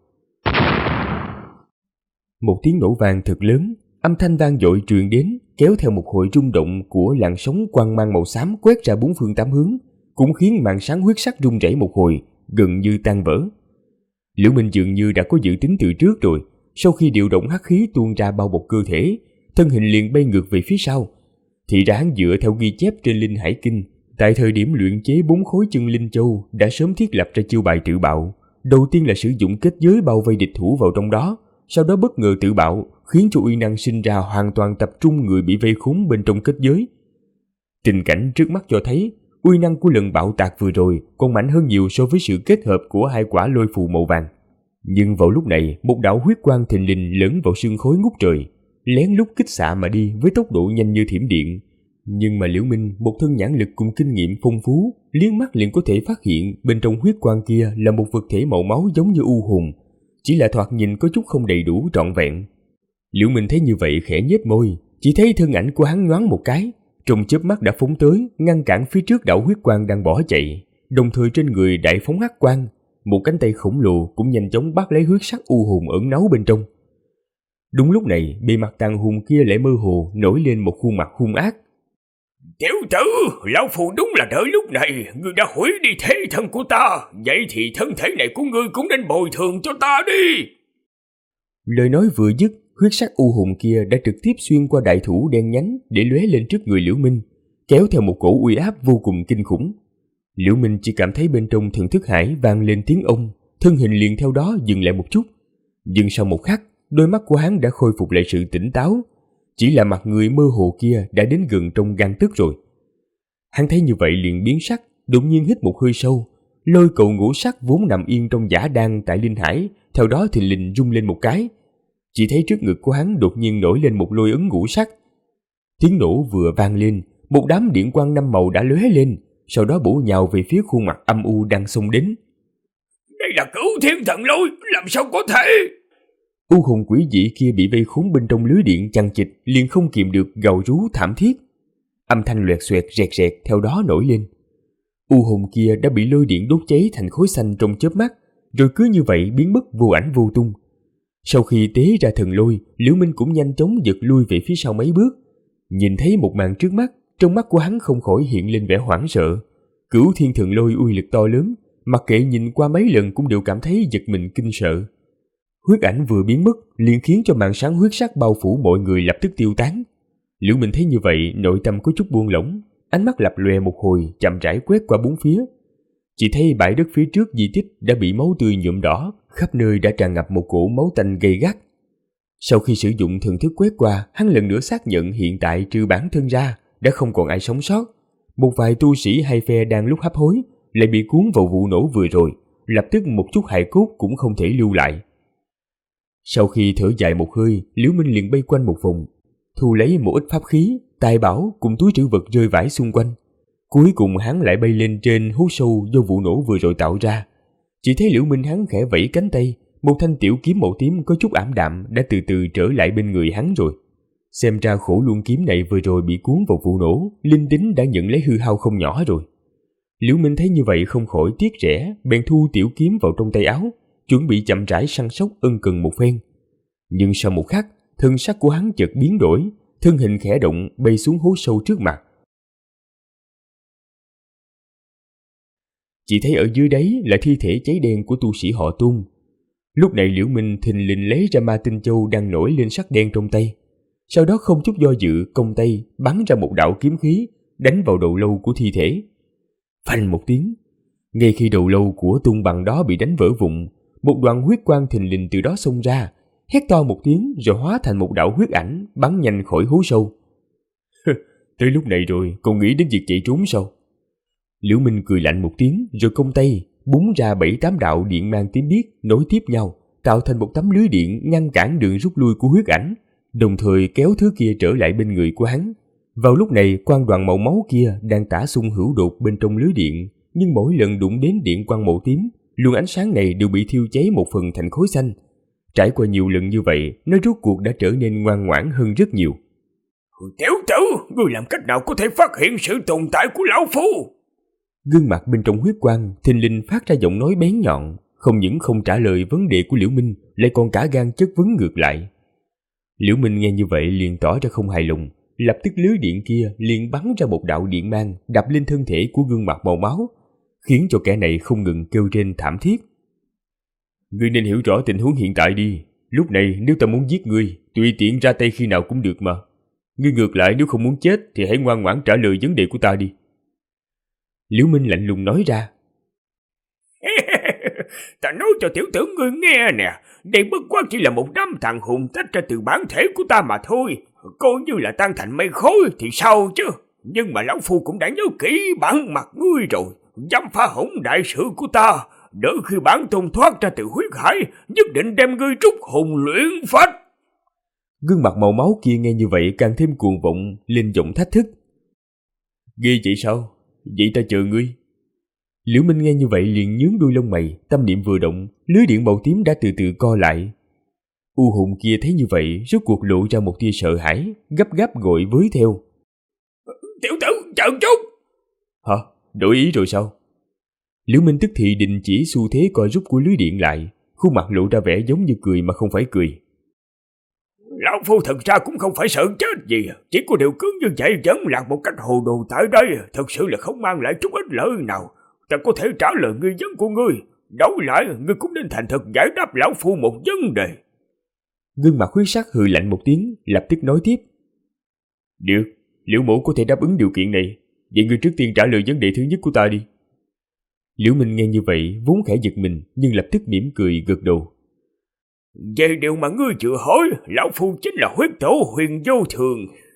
Một tiếng nổ vang thật lớn, âm thanh vang dội truyền đến, kéo theo một hồi rung động của làn sóng quang mang màu xám quét ra 4 phương 8 hướng, cũng khiến màn sáng huyết sắc rung rẩy một hồi, gần như tan vỡ. Liễu Minh dường như đã có dự tính từ trước rồi, sau khi điều động hắc khí tuôn ra bao bọc cơ thể, thân hình liền bay ngược về phía sau. Thì ra hắn dựa theo ghi chép trên Linh Hải Kinh, tại thời điểm luyện chế 4 khối chân linh châu đã sớm thiết lập ra chiêu bài tự bạo. Đầu tiên là sử dụng kết giới bao vây địch thủ vào trong đó, sau đó bất ngờ tự bạo, khiến cho uy năng sinh ra hoàn toàn tập trung người bị vây khốn bên trong kết giới. Tình cảnh trước mắt cho thấy, uy năng của lần bạo tạc vừa rồi còn mạnh hơn nhiều so với sự kết hợp của hai quả lôi phù màu vàng. Nhưng vào lúc này, một đạo huyết quang thình lình lẫn vào sương khói ngút trời, lén lút kích xạ mà đi với tốc độ nhanh như thiểm điện. Nhưng mà Liễu Minh, một thân nhãn lực cùng kinh nghiệm phong phú, liếc mắt liền có thể phát hiện bên trong huyết quang kia là một vật thể màu máu giống như u hồn, chỉ là thoạt nhìn có chút không đầy đủ trọn vẹn. Liễu Minh thấy như vậy khẽ nhếch môi, chỉ thấy thân ảnh của hắn nhoáng một cái, trong chớp mắt đã phóng tới, ngăn cản phía trước đạo huyết quang đang bỏ chạy, đồng thời trên người đại phóng hắc quang, một cánh tay khổng lồ cũng nhanh chóng bắt lấy huyết sắc u hồn ẩn náu bên trong. Đúng lúc này, bề mặt tàn hồn kia lại mơ hồ nổi lên một khuôn mặt hung ác. Tiểu tử, lão phu đúng là đợi lúc này, ngươi đã hủy đi thế thân của ta, vậy thì thân thể này của ngươi cũng nên bồi thường cho ta đi. Lời nói vừa dứt, huyết sắc u hồn kia đã trực tiếp xuyên qua đại thủ đen nhánh để lóe lên trước người Liễu Minh, kéo theo một cổ uy áp vô cùng kinh khủng. Liễu Minh chỉ cảm thấy bên trong thần thức hải vang lên tiếng ông, thân hình liền theo đó dừng lại một chút. Nhưng sau một khắc, đôi mắt của hắn đã khôi phục lại sự tỉnh táo, chỉ là mặt người mơ hồ kia đã đến gần trong gang tấc rồi. Hắn thấy như vậy liền biến sắc, đột nhiên hít một hơi sâu, lôi cầu ngũ sắc vốn nằm yên trong giả đan tại linh hải, theo đó thình lình rung lên một cái. Chỉ thấy trước ngực của hắn đột nhiên nổi lên một lôi ấn ngũ sắc. Tiếng nổ vừa vang lên, một đám điện quang 5 màu đã lóe lên, sau đó bổ nhào về phía khuôn mặt âm u đang xông đến. Đây là Cửu Thiên Thần Lôi, làm sao có thể? U hồn quỷ dị kia bị vây khốn bên trong lưới điện chằng chịt, liền không kìm được gào rú thảm thiết. Âm thanh loẹt xoẹt rẹt rẹt theo đó nổi lên. U hồn kia đã bị lôi điện đốt cháy thành khối xanh trong chớp mắt, rồi cứ như vậy biến mất vô ảnh vô tung. Sau khi tế ra thần lôi, Liễu Minh cũng nhanh chóng giật lui về phía sau mấy bước. Nhìn thấy một màn trước mắt, trong mắt của hắn không khỏi hiện lên vẻ hoảng sợ. Cửu Thiên Thần Lôi uy lực to lớn, mặc kệ nhìn qua mấy lần cũng đều cảm thấy giật mình kinh sợ. Huyết ảnh vừa biến mất, liền khiến cho màn sáng huyết sắc bao phủ mọi người lập tức tiêu tán. Liễu Minh thấy như vậy, nội tâm có chút buông lỏng, ánh mắt lập lòe một hồi, chậm rãi quét qua bốn phía. Chỉ thấy bãi đất phía trước di tích đã bị máu tươi nhuộm đỏ, khắp nơi đã tràn ngập một cỗ máu tanh gay gắt. Sau khi sử dụng thần thức quét qua, hắn lần nữa xác nhận hiện tại trừ bản thân ra, đã không còn ai sống sót. Một vài tu sĩ hai phe đang lúc hấp hối, lại bị cuốn vào vụ nổ vừa rồi, lập tức một chút hài cốt cũng không thể lưu lại. Sau khi thở dài một hơi, Liễu Minh liền bay quanh một vòng, thu lấy một ít pháp khí, tài bảo cùng túi trữ vật rơi vãi xung quanh. Cuối cùng hắn lại bay lên trên hố sâu do vụ nổ vừa rồi tạo ra. Chỉ thấy Liễu Minh hắn khẽ vẫy cánh tay, một thanh tiểu kiếm màu tím có chút ảm đạm đã từ từ trở lại bên người hắn rồi. Xem ra khổ luân kiếm này vừa rồi bị cuốn vào vụ nổ, linh tính đã nhận lấy hư hao không nhỏ rồi. Liễu Minh thấy như vậy không khỏi tiếc rẻ, bèn thu tiểu kiếm vào trong tay áo, chuẩn bị chậm rãi săn sóc ân cần một phen. Nhưng sau một khắc, thân sắc của hắn chợt biến đổi, thân hình khẽ động bay xuống hố sâu trước mặt. Chỉ thấy ở dưới đáy là thi thể cháy đen của tu sĩ họ Tôn. Lúc này Liễu Minh thình lình lấy ra ma tinh châu đang nổi lên sắc đen trong tay. Sau đó không chút do dự, cong tay bắn ra một đạo kiếm khí đánh vào đầu lâu của thi thể. Phanh một tiếng, ngay khi đầu lâu của Tôn Bằng đó bị đánh vỡ vụn, một đoàn huyết quang thình lình từ đó xông ra, hét to một tiếng rồi hóa thành một đạo huyết ảnh bắn nhanh khỏi hố sâu. Tới lúc này rồi còn nghĩ đến việc chạy trốn sao? Liễu Minh cười lạnh một tiếng rồi cong tay búng ra 7-8 đạo điện mang tím biếc nối tiếp nhau, tạo thành một tấm lưới điện ngăn cản đường rút lui của huyết ảnh, đồng thời kéo thứ kia trở lại bên người của hắn. Vào lúc này, quang đoàn màu máu kia đang tả xung hữu đột bên trong lưới điện, nhưng mỗi lần đụng đến điện quang màu tím, luồng ánh sáng này đều bị thiêu cháy một phần thành khối xanh. Trải qua nhiều lần như vậy, nó rốt cuộc đã trở nên ngoan ngoãn hơn rất nhiều. Tiểu tử, ngươi làm cách nào có thể phát hiện sự tồn tại của lão phu? Gương mặt bên trong huyết quang thình lình phát ra giọng nói bén nhọn, không những không trả lời vấn đề của Liễu Minh, lại còn cả gan chất vấn ngược lại. Liễu Minh nghe như vậy liền tỏ ra không hài lòng, lập tức lưới điện kia liền bắn ra một đạo điện mang đập lên thân thể của gương mặt màu máu, khiến cho kẻ này không ngừng kêu rên thảm thiết. Ngươi nên hiểu rõ tình huống hiện tại đi. Lúc này nếu ta muốn giết ngươi, tùy tiện ra tay khi nào cũng được mà. Ngươi ngược lại nếu không muốn chết thì hãy ngoan ngoãn trả lời vấn đề của ta đi. Liễu Minh lạnh lùng nói ra. Ta nói cho tiểu tử ngươi nghe nè, đây bất quá chỉ là một đám thằng hùng tách ra từ bản thể của ta mà thôi. Coi như là tan thành mây khói thì sao chứ. Nhưng mà lão phu cũng đã nhớ kỹ bản mặt ngươi rồi. Dám phá hỏng đại sự của ta, đợi khi bản tôn thoát ra từ huyết hải, nhất định đem ngươi trút hồn luyện phách. Gương mặt màu máu kia nghe như vậy càng thêm cuồng vọng, lên giọng thách thức. Ghê vậy sao? Vậy ta chờ ngươi. Liễu Minh nghe như vậy liền nhướng đuôi lông mày, tâm niệm vừa động, lưới điện màu tím đã từ từ co lại. U hồn kia thấy như vậy, rốt cuộc lộ ra một tia sợ hãi, gấp gáp gọi với theo. Tiểu tử, chờ chút. Hả? Đổi ý rồi sao? Liễu Minh tức thì đình chỉ xu thế co rút của lưới điện lại, khuôn mặt lộ ra vẻ giống như cười mà không phải cười. Lão phu thật ra cũng không phải sợ chết gì, chỉ có điều cứ như vậy vẫn lạc một cách hồ đồ tại đây, thật sự là không mang lại chút ích lợi nào. Ta có thể trả lời nghi vấn của ngươi, đấu lại ngươi cũng nên thành thật giải đáp lão phu một vấn đề. Gương mặt huyết sắc hừ lạnh một tiếng, lập tức nói tiếp. Được, Liễu mỗ có thể đáp ứng điều kiện này, vậy ngươi trước tiên trả lời vấn đề thứ nhất của ta đi. Liễu Minh nghe như vậy vốn khẽ giật mình, nhưng lập tức mỉm cười gật đầu. Về điều mà ngươi chưa hỏi, lão phu chính là huyết tổ Huyền Vô Thường.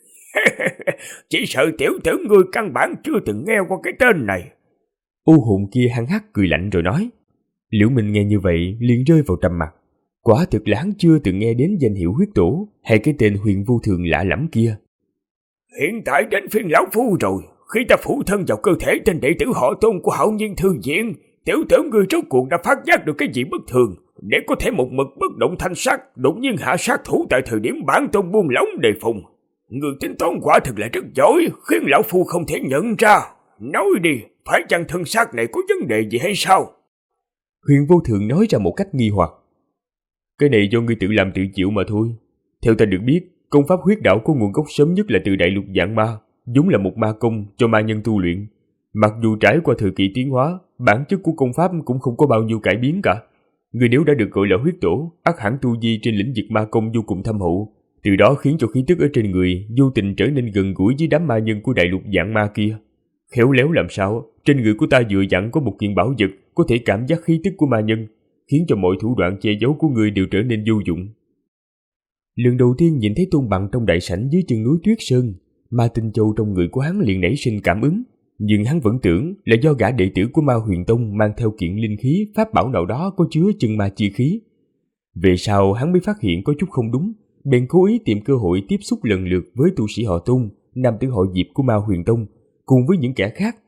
Chỉ sợ tiểu tử ngươi căn bản chưa từng nghe qua cái tên này. U hồn kia hăng hắc cười lạnh rồi nói. Liễu Minh nghe như vậy liền rơi vào trầm mặc. Quả thực là hắn chưa từng nghe đến danh hiệu huyết tổ hay cái tên Huyền Vô Thường lạ lẫm kia. Hiện tại đến phiên lão phu rồi. Khi ta phủ thân vào cơ thể tên đệ tử họ Tôn của Hạo Nhiên Thư Viện, tiểu tử ngươi rốt cuộc đã phát giác được cái gì bất thường, để có thể một mực bất động thanh sắc đột nhiên hạ sát thủ tại thời điểm bản tôn buông lỏng đề phòng. Người tính toán quả thực là rất giỏi, khiến lão phu không thể nhận ra. Nói đi, phải chăng thân xác này có vấn đề gì hay sao? Huyền Vô Thường nói ra một cách nghi hoặc. Cái này do ngươi tự làm tự chịu mà thôi. Theo ta được biết, công pháp huyết đạo có nguồn gốc sớm nhất là từ đại lục Vạn Ma, vốn là một ma công cho ma nhân tu luyện. Mặc dù trải qua thời kỳ tiến hóa, bản chất của công pháp cũng không có bao nhiêu cải biến cả. Người nếu đã được gọi là huyết tổ, ắt hẳn tu vi trên lĩnh vực ma công vô cùng thâm hậu, từ đó khiến cho khí tức ở trên người vô tình trở nên gần gũi với đám ma nhân của đại lục Vạn Ma kia. Khéo léo làm sao, trên người của ta vừa dặn có một kiện bảo vật có thể cảm giác khí tức của ma nhân, khiến cho mọi thủ đoạn che giấu của người đều trở nên vô dụng. Lần đầu tiên nhìn thấy Tôn Bằng trong đại sảnh dưới chân núi Tuyết Sơn, ma tinh châu trong người của hắn liền nảy sinh cảm ứng, nhưng hắn vẫn tưởng là do gã đệ tử của Ma Huyền Tông mang theo kiện linh khí pháp bảo nào đó có chứa chân ma chi khí. Về sau hắn mới phát hiện có chút không đúng, bèn cố ý tìm cơ hội tiếp xúc lần lượt với tu sĩ họ Tôn, nam tử họ Diệp của Ma Huyền Tông, cùng với những kẻ khác,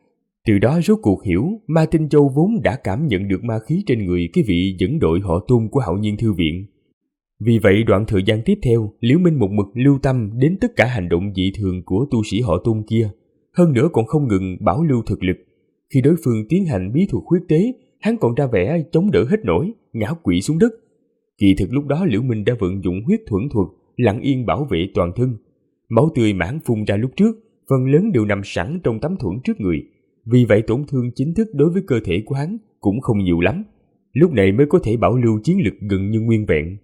Từ đó rốt cuộc hiểu Ma Tinh Châu vốn đã cảm nhận được ma khí trên người cái vị dẫn đội họ Tôn của Hạo Nhiên Thư Viện. Vì vậy đoạn thời gian tiếp theo, Liễu Minh một mực lưu tâm đến tất cả hành động dị thường của tu sĩ họ Tôn kia, hơn nữa còn không ngừng bảo lưu thực lực. Khi đối phương tiến hành bí thuật huyết tế, hắn còn ra vẻ chống đỡ hết nổi, ngã quỵ xuống đất. Kỳ thực lúc đó Liễu Minh đã vận dụng huyết thuẫn thuật, lặng yên bảo vệ toàn thân. Máu tươi mãn phun ra lúc trước, phần lớn đều nằm sẵn trong tấm thuẫn trước người. Vì vậy tổn thương chính thức đối với cơ thể của hắn cũng không nhiều lắm. Lúc này mới có thể bảo lưu chiến lực gần như nguyên vẹn.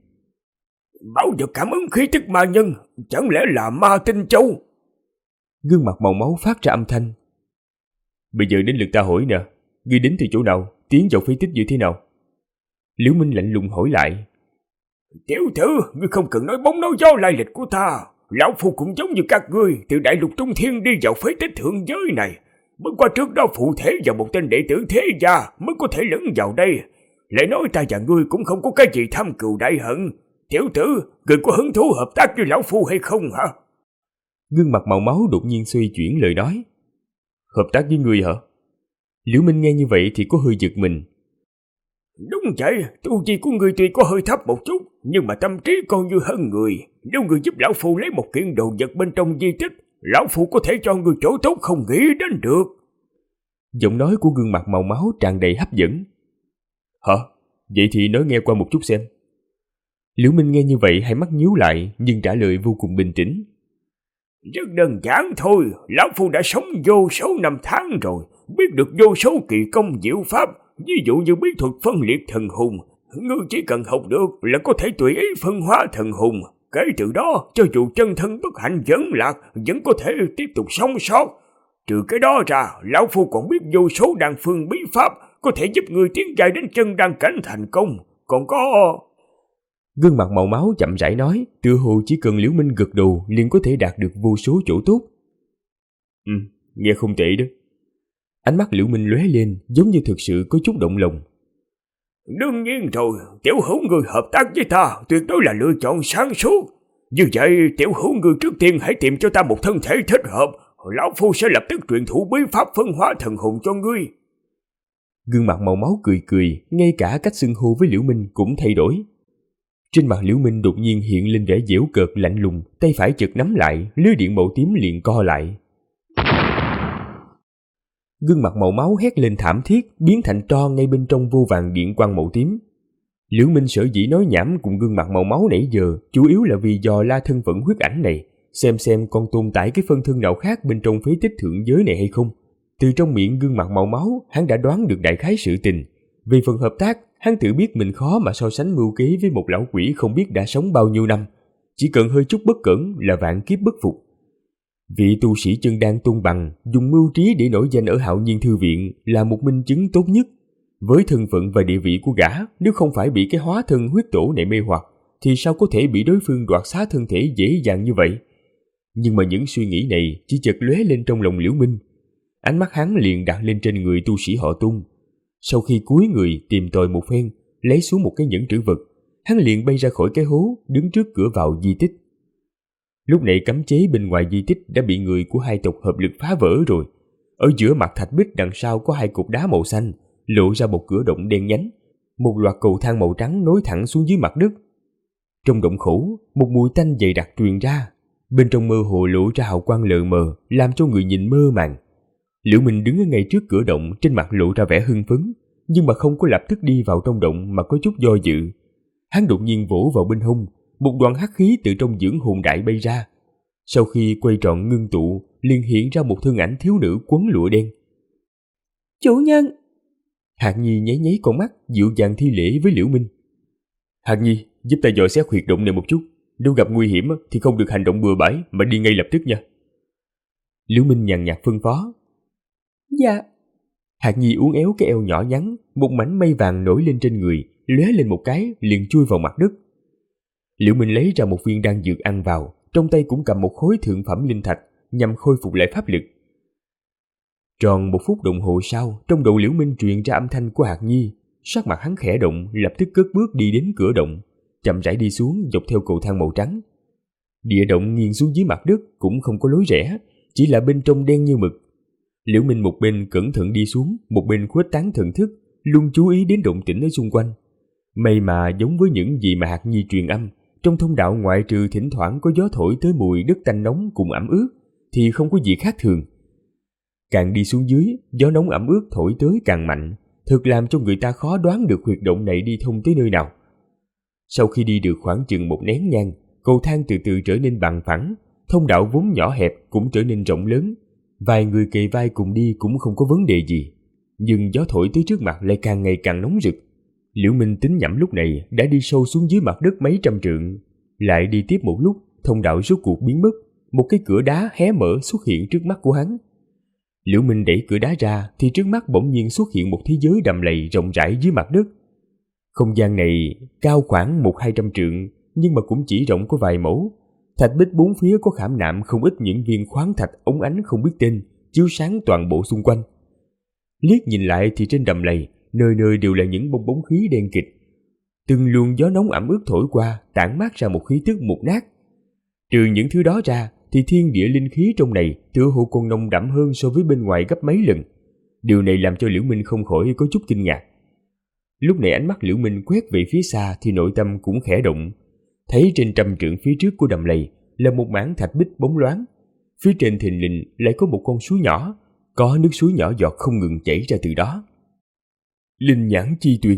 Bảo vật cảm ứng khí tức ma nhân, chẳng lẽ là Ma Tinh Châu? Gương mặt màu máu phát ra âm thanh. Bây giờ đến lượt ta hỏi nè, ngươi đến từ chỗ nào, tiến vào phế tích như thế nào? Liễu Minh lạnh lùng hỏi lại. Tiểu tử, ngươi không cần nói bóng nói gió lai lịch của ta. Lão phu cũng giống như các ngươi, từ đại lục trung thiên đi vào phế tích thượng giới này. Bất qua trước đó phụ thể vào một tên đệ tử thế gia mới có thể lẫn vào đây. Lại nói ta và ngươi cũng không có cái gì thâm cừu đại hận. Tiểu tử, ngươi có hứng thú hợp tác với lão phu hay không hả? Gương mặt màu máu đột nhiên xoay chuyển lời nói. Hợp tác với ngươi hả? Liễu Minh nghe như vậy thì có hơi giật mình. Đúng vậy, tu vi của ngươi tuy có hơi thấp một chút, nhưng mà tâm trí còn như hơn người. Nếu ngươi giúp lão phu lấy một kiện đồ vật bên trong di tích, lão phu có thể cho ngươi chỗ tốt không nghĩ đến được. Giọng nói của gương mặt màu máu tràn đầy hấp dẫn. Hả? Vậy thì nói nghe qua một chút xem. Liễu Minh nghe như vậy hai mắt nhíu lại, nhưng trả lời vô cùng bình tĩnh. Rất đơn giản thôi, lão phu đã sống vô số năm tháng rồi, biết được vô số kỳ công diệu pháp, ví dụ như bí thuật phân liệt thần hồn. Ngươi chỉ cần học được là có thể tùy ý phân hóa thần hồn. Kể từ đó, cho dù chân thân bất hạnh vẫn lạc, vẫn có thể tiếp tục sống sót. Trừ cái đó ra, lão phu còn biết vô số đan phương bí pháp, có thể giúp ngươi tiến giai đến chân đan cảnh thành công. Còn có... Gương mặt màu máu chậm rãi nói, tựa hồ chỉ cần Liễu Minh gật đầu liền có thể đạt được vô số chỗ tốt. Nghe không tệ đó. Ánh mắt Liễu Minh lóe lên, giống như thực sự có chút động lòng. Đương nhiên rồi, tiểu hữu người hợp tác với ta tuyệt đối là lựa chọn sáng suốt. Như vậy, tiểu hữu người trước tiên hãy tìm cho ta một thân thể thích hợp. Lão phu sẽ lập tức truyền thụ bí pháp phân hóa thần hồn cho ngươi. Gương mặt màu máu cười cười, ngay cả cách xưng hô với Liễu Minh cũng thay đổi. Trên mặt Liễu Minh đột nhiên hiện lên vẻ giễu cợt lạnh lùng, tay phải chợt nắm lại, lưới điện màu tím liền co lại. Gương mặt màu máu hét lên thảm thiết, biến thành tro ngay bên trong vô vàn điện quang màu tím. Liễu Minh sở dĩ nói nhảm cùng gương mặt màu máu nãy giờ, chủ yếu là vì dò la thân phận huyết ảnh này, xem còn tồn tại cái phân thân nào khác bên trong phế tích thượng giới này hay không. Từ trong miệng gương mặt màu máu, hắn đã đoán được đại khái sự tình. Về phần hợp tác, hắn tự biết mình khó mà so sánh mưu kế với một lão quỷ không biết đã sống bao nhiêu năm. Chỉ cần hơi chút bất cẩn là vạn kiếp bất phục. Vị tu sĩ chân đan Tôn Bằng dùng mưu trí để nổi danh ở Hạo Nhiên Thư Viện là một minh chứng tốt nhất. Với thân phận và địa vị của gã, nếu không phải bị cái hóa thân huyết tổ này mê hoặc, thì sao có thể bị đối phương đoạt xá thân thể dễ dàng như vậy? Nhưng mà những suy nghĩ này chỉ chợt lóe lên trong lòng Liễu Minh. Ánh mắt hắn liền đặt lên trên người tu sĩ họ Tôn. Sau khi cúi người tìm tòi một phen, lấy xuống một cái nhẫn trữ vật, hắn liền bay ra khỏi cái hố, đứng trước cửa vào di tích. Lúc này cấm chế bên ngoài di tích đã bị người của hai tộc hợp lực phá vỡ rồi. Ở giữa mặt thạch bích đằng sau có hai cục đá màu xanh, lộ ra một cửa động đen nhánh. Một loạt cầu thang màu trắng nối thẳng xuống dưới mặt đất. Trong động khẩu, một mùi tanh dày đặc truyền ra. Bên trong mơ hồ lộ ra hào quang lờ mờ, làm cho người nhìn mơ màng. Liễu Minh đứng ở ngay trước cửa động, trên mặt lộ ra vẻ hưng phấn, nhưng mà không có lập tức đi vào trong động mà có chút do dự. Hắn đột nhiên vỗ vào bên hông, một đoàn hắc khí từ trong dưỡng hồn đại bay ra. Sau khi quay tròn ngưng tụ, liền hiện ra một thân ảnh thiếu nữ quấn lụa đen. Chủ nhân! Hạc Nhi nháy nháy con mắt, dịu dàng thi lễ với Liễu Minh. Hạc Nhi, giúp ta dò xét huyệt động này một chút. Nếu gặp nguy hiểm thì không được hành động bừa bãi mà đi ngay lập tức nha. Liễu Minh nhàn nhạt phân phó. Dạ. Hạc Nhi uốn éo cái eo nhỏ nhắn, một mảnh mây vàng nổi lên trên người, lóe lên một cái liền chui vào mặt đất. Liễu Minh lấy ra một viên đan dược ăn vào, trong tay cũng cầm một khối thượng phẩm linh thạch nhằm khôi phục lại pháp lực. Tròn 1 phút đồng hồ sau, trong đầu Liễu Minh truyền ra âm thanh của Hạc Nhi, sắc mặt hắn khẽ động, lập tức cất bước đi đến cửa động, chậm rãi đi xuống dọc theo cầu thang màu trắng. Địa động nghiêng xuống dưới mặt đất cũng không có lối rẽ, chỉ là bên trong đen như mực. Liễu Minh một bên cẩn thận đi xuống, một bên khuếch tán thần thức, luôn chú ý đến động tĩnh ở xung quanh. May mà giống với những gì mà Hạc Nhi truyền âm, trong thông đạo ngoại trừ thỉnh thoảng có gió thổi tới mùi đất tanh nóng cùng ẩm ướt, thì không có gì khác thường. Càng đi xuống dưới, gió nóng ẩm ướt thổi tới càng mạnh, thực làm cho người ta khó đoán được huyệt động này đi thông tới nơi nào. Sau khi đi được khoảng chừng một nén nhang, cầu thang từ từ trở nên bằng phẳng, thông đạo vốn nhỏ hẹp cũng trở nên rộng lớn. Vài người kề vai cùng đi cũng không có vấn đề gì, nhưng gió thổi tới trước mặt lại càng ngày càng nóng rực. Liễu Minh tính nhẩm lúc này đã đi sâu xuống dưới mặt đất mấy trăm trượng. Lại đi tiếp một lúc, thông đạo rốt cuộc biến mất, một cái cửa đá hé mở xuất hiện trước mắt của hắn. Liễu Minh đẩy cửa đá ra thì trước mắt bỗng nhiên xuất hiện một thế giới đầm lầy rộng rãi dưới mặt đất. Không gian này cao khoảng 100-200 trượng, nhưng mà cũng chỉ rộng có vài mẫu. Thạch bích bốn phía có khảm nạm không ít những viên khoáng thạch óng ánh không biết tên, chiếu sáng toàn bộ xung quanh. Liếc nhìn lại thì trên đầm lầy, nơi nơi đều là những bong bóng khí đen kịt. Từng luồng gió nóng ẩm ướt thổi qua, tản mát ra một khí tức mục nát. Trừ những thứ đó ra, thì thiên địa linh khí trong này tựa hồ còn nồng đậm hơn so với bên ngoài gấp mấy lần. Điều này làm cho Liễu Minh không khỏi có chút kinh ngạc. Lúc này ánh mắt Liễu Minh quét về phía xa thì nội tâm cũng khẽ động. Thấy trên 100 trượng phía trước của đầm lầy là một mảng thạch bích bóng loáng. Phía trên thình lình lại có một con suối nhỏ, có nước suối nhỏ giọt không ngừng chảy ra từ đó. Linh nhãn chi tuyền.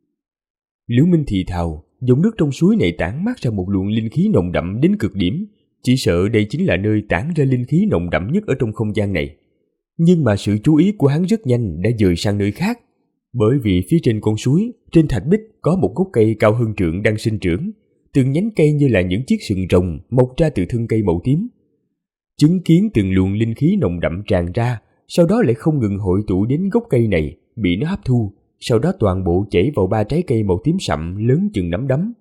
Liễu Minh thì thào, dòng nước trong suối này tản mát ra một luồng linh khí nồng đậm đến cực điểm, chỉ sợ đây chính là nơi tản ra linh khí nồng đậm nhất ở trong không gian này. Nhưng mà sự chú ý của hắn rất nhanh đã dời sang nơi khác, bởi vì phía trên con suối, trên thạch bích có một gốc cây cao hơn trượng đang sinh trưởng, từng nhánh cây như là những chiếc sừng rồng mọc ra từ thân cây màu tím. Chứng kiến từng luồng linh khí nồng đậm tràn ra, sau đó lại không ngừng hội tụ đến gốc cây này, bị nó hấp thu, sau đó toàn bộ chảy vào 3 trái cây màu tím sậm lớn chừng nắm đấm.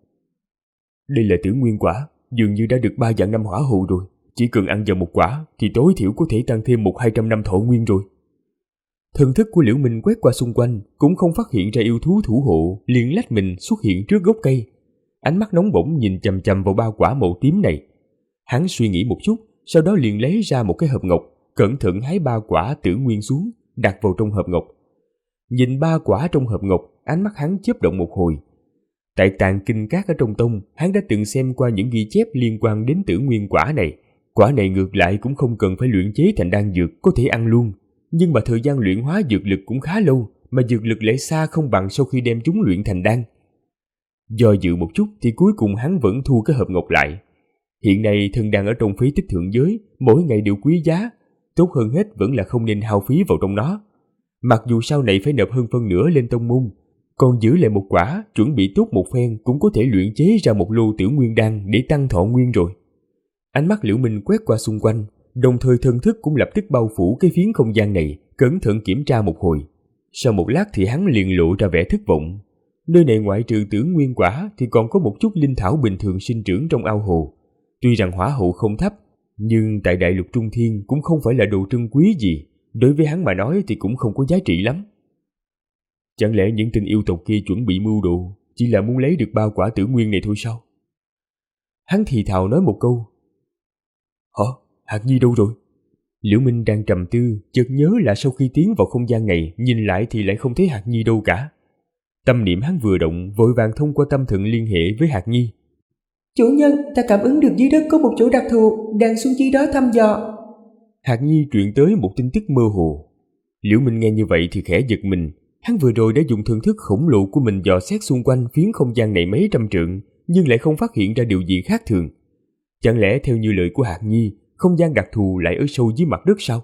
Đây là tử nguyên quả, dường như đã được 3 vạn năm hỏa hầu rồi, chỉ cần ăn vào một quả thì tối thiểu có thể tăng thêm 100-200 năm thọ nguyên rồi. Thần thức của Liễu Minh quét qua xung quanh, cũng không phát hiện ra yêu thú thủ hộ, liền lách mình xuất hiện trước gốc cây. Ánh mắt nóng bỏng nhìn chằm chằm vào 3 quả màu tím này. Hắn suy nghĩ một chút, sau đó liền lấy ra một cái hộp ngọc, cẩn thận hái 3 quả tử nguyên xuống, đặt vào trong hộp ngọc. Nhìn 3 quả trong hộp ngọc, ánh mắt hắn chớp động một hồi. Tại tàng kinh các ở trong tông, hắn đã từng xem qua những ghi chép liên quan đến tử nguyên quả này. Quả này ngược lại cũng không cần phải luyện chế thành đan dược, có thể ăn luôn. Nhưng mà thời gian luyện hóa dược lực cũng khá lâu, mà dược lực lại xa không bằng sau khi đem chúng luyện thành đan. Do dự một chút thì cuối cùng hắn vẫn thu cái hộp ngọc lại. Hiện nay thân đang ở trong phế tích thượng giới, mỗi ngày đều quý giá, tốt hơn hết vẫn là không nên hao phí vào trong nó. Mặc dù sau này phải nộp hơn phân nửa lên tông môn, còn giữ lại một quả, chuẩn bị tốt một phen cũng có thể luyện chế ra một lô tiểu nguyên đan để tăng thọ nguyên rồi. Ánh mắt Liễu Minh quét qua xung quanh, đồng thời thần thức cũng lập tức bao phủ cái phiến không gian này, cẩn thận kiểm tra một hồi. Sau một lát thì hắn liền lộ ra vẻ thất vọng. Nơi này ngoại trừ tử nguyên quả thì còn có một chút linh thảo bình thường sinh trưởng trong ao hồ. Tuy rằng hỏa hậu không thấp, nhưng tại đại lục Trung Thiên cũng không phải là đồ trân quý gì. Đối với hắn mà nói thì cũng không có giá trị lắm. Chẳng lẽ những tên yêu tộc kia chuẩn bị mưu đồ, chỉ là muốn lấy được 3 quả tử nguyên này thôi sao? Hắn thì thào nói một câu. Hả? Hạc Nhi đâu rồi? Liễu Minh đang trầm tư, chợt nhớ là sau khi tiến vào không gian này, nhìn lại thì lại không thấy Hạc Nhi đâu cả. Tâm niệm hắn vừa động, vội vàng thông qua tâm thần liên hệ với Hạc Nhi. Chủ nhân, ta cảm ứng được dưới đất có một chỗ đặc thù, đang xuống dưới đó thăm dò. Hạc Nhi truyền tới một tin tức mơ hồ. Liễu Minh nghe như vậy thì khẽ giật mình. Hắn vừa rồi đã dùng thần thức khổng lồ của mình dò xét xung quanh phiến không gian này mấy trăm trượng, nhưng lại không phát hiện ra điều gì khác thường. Chẳng lẽ theo như lời của Hạc Nhi, không gian đặc thù lại ở sâu dưới mặt đất sao?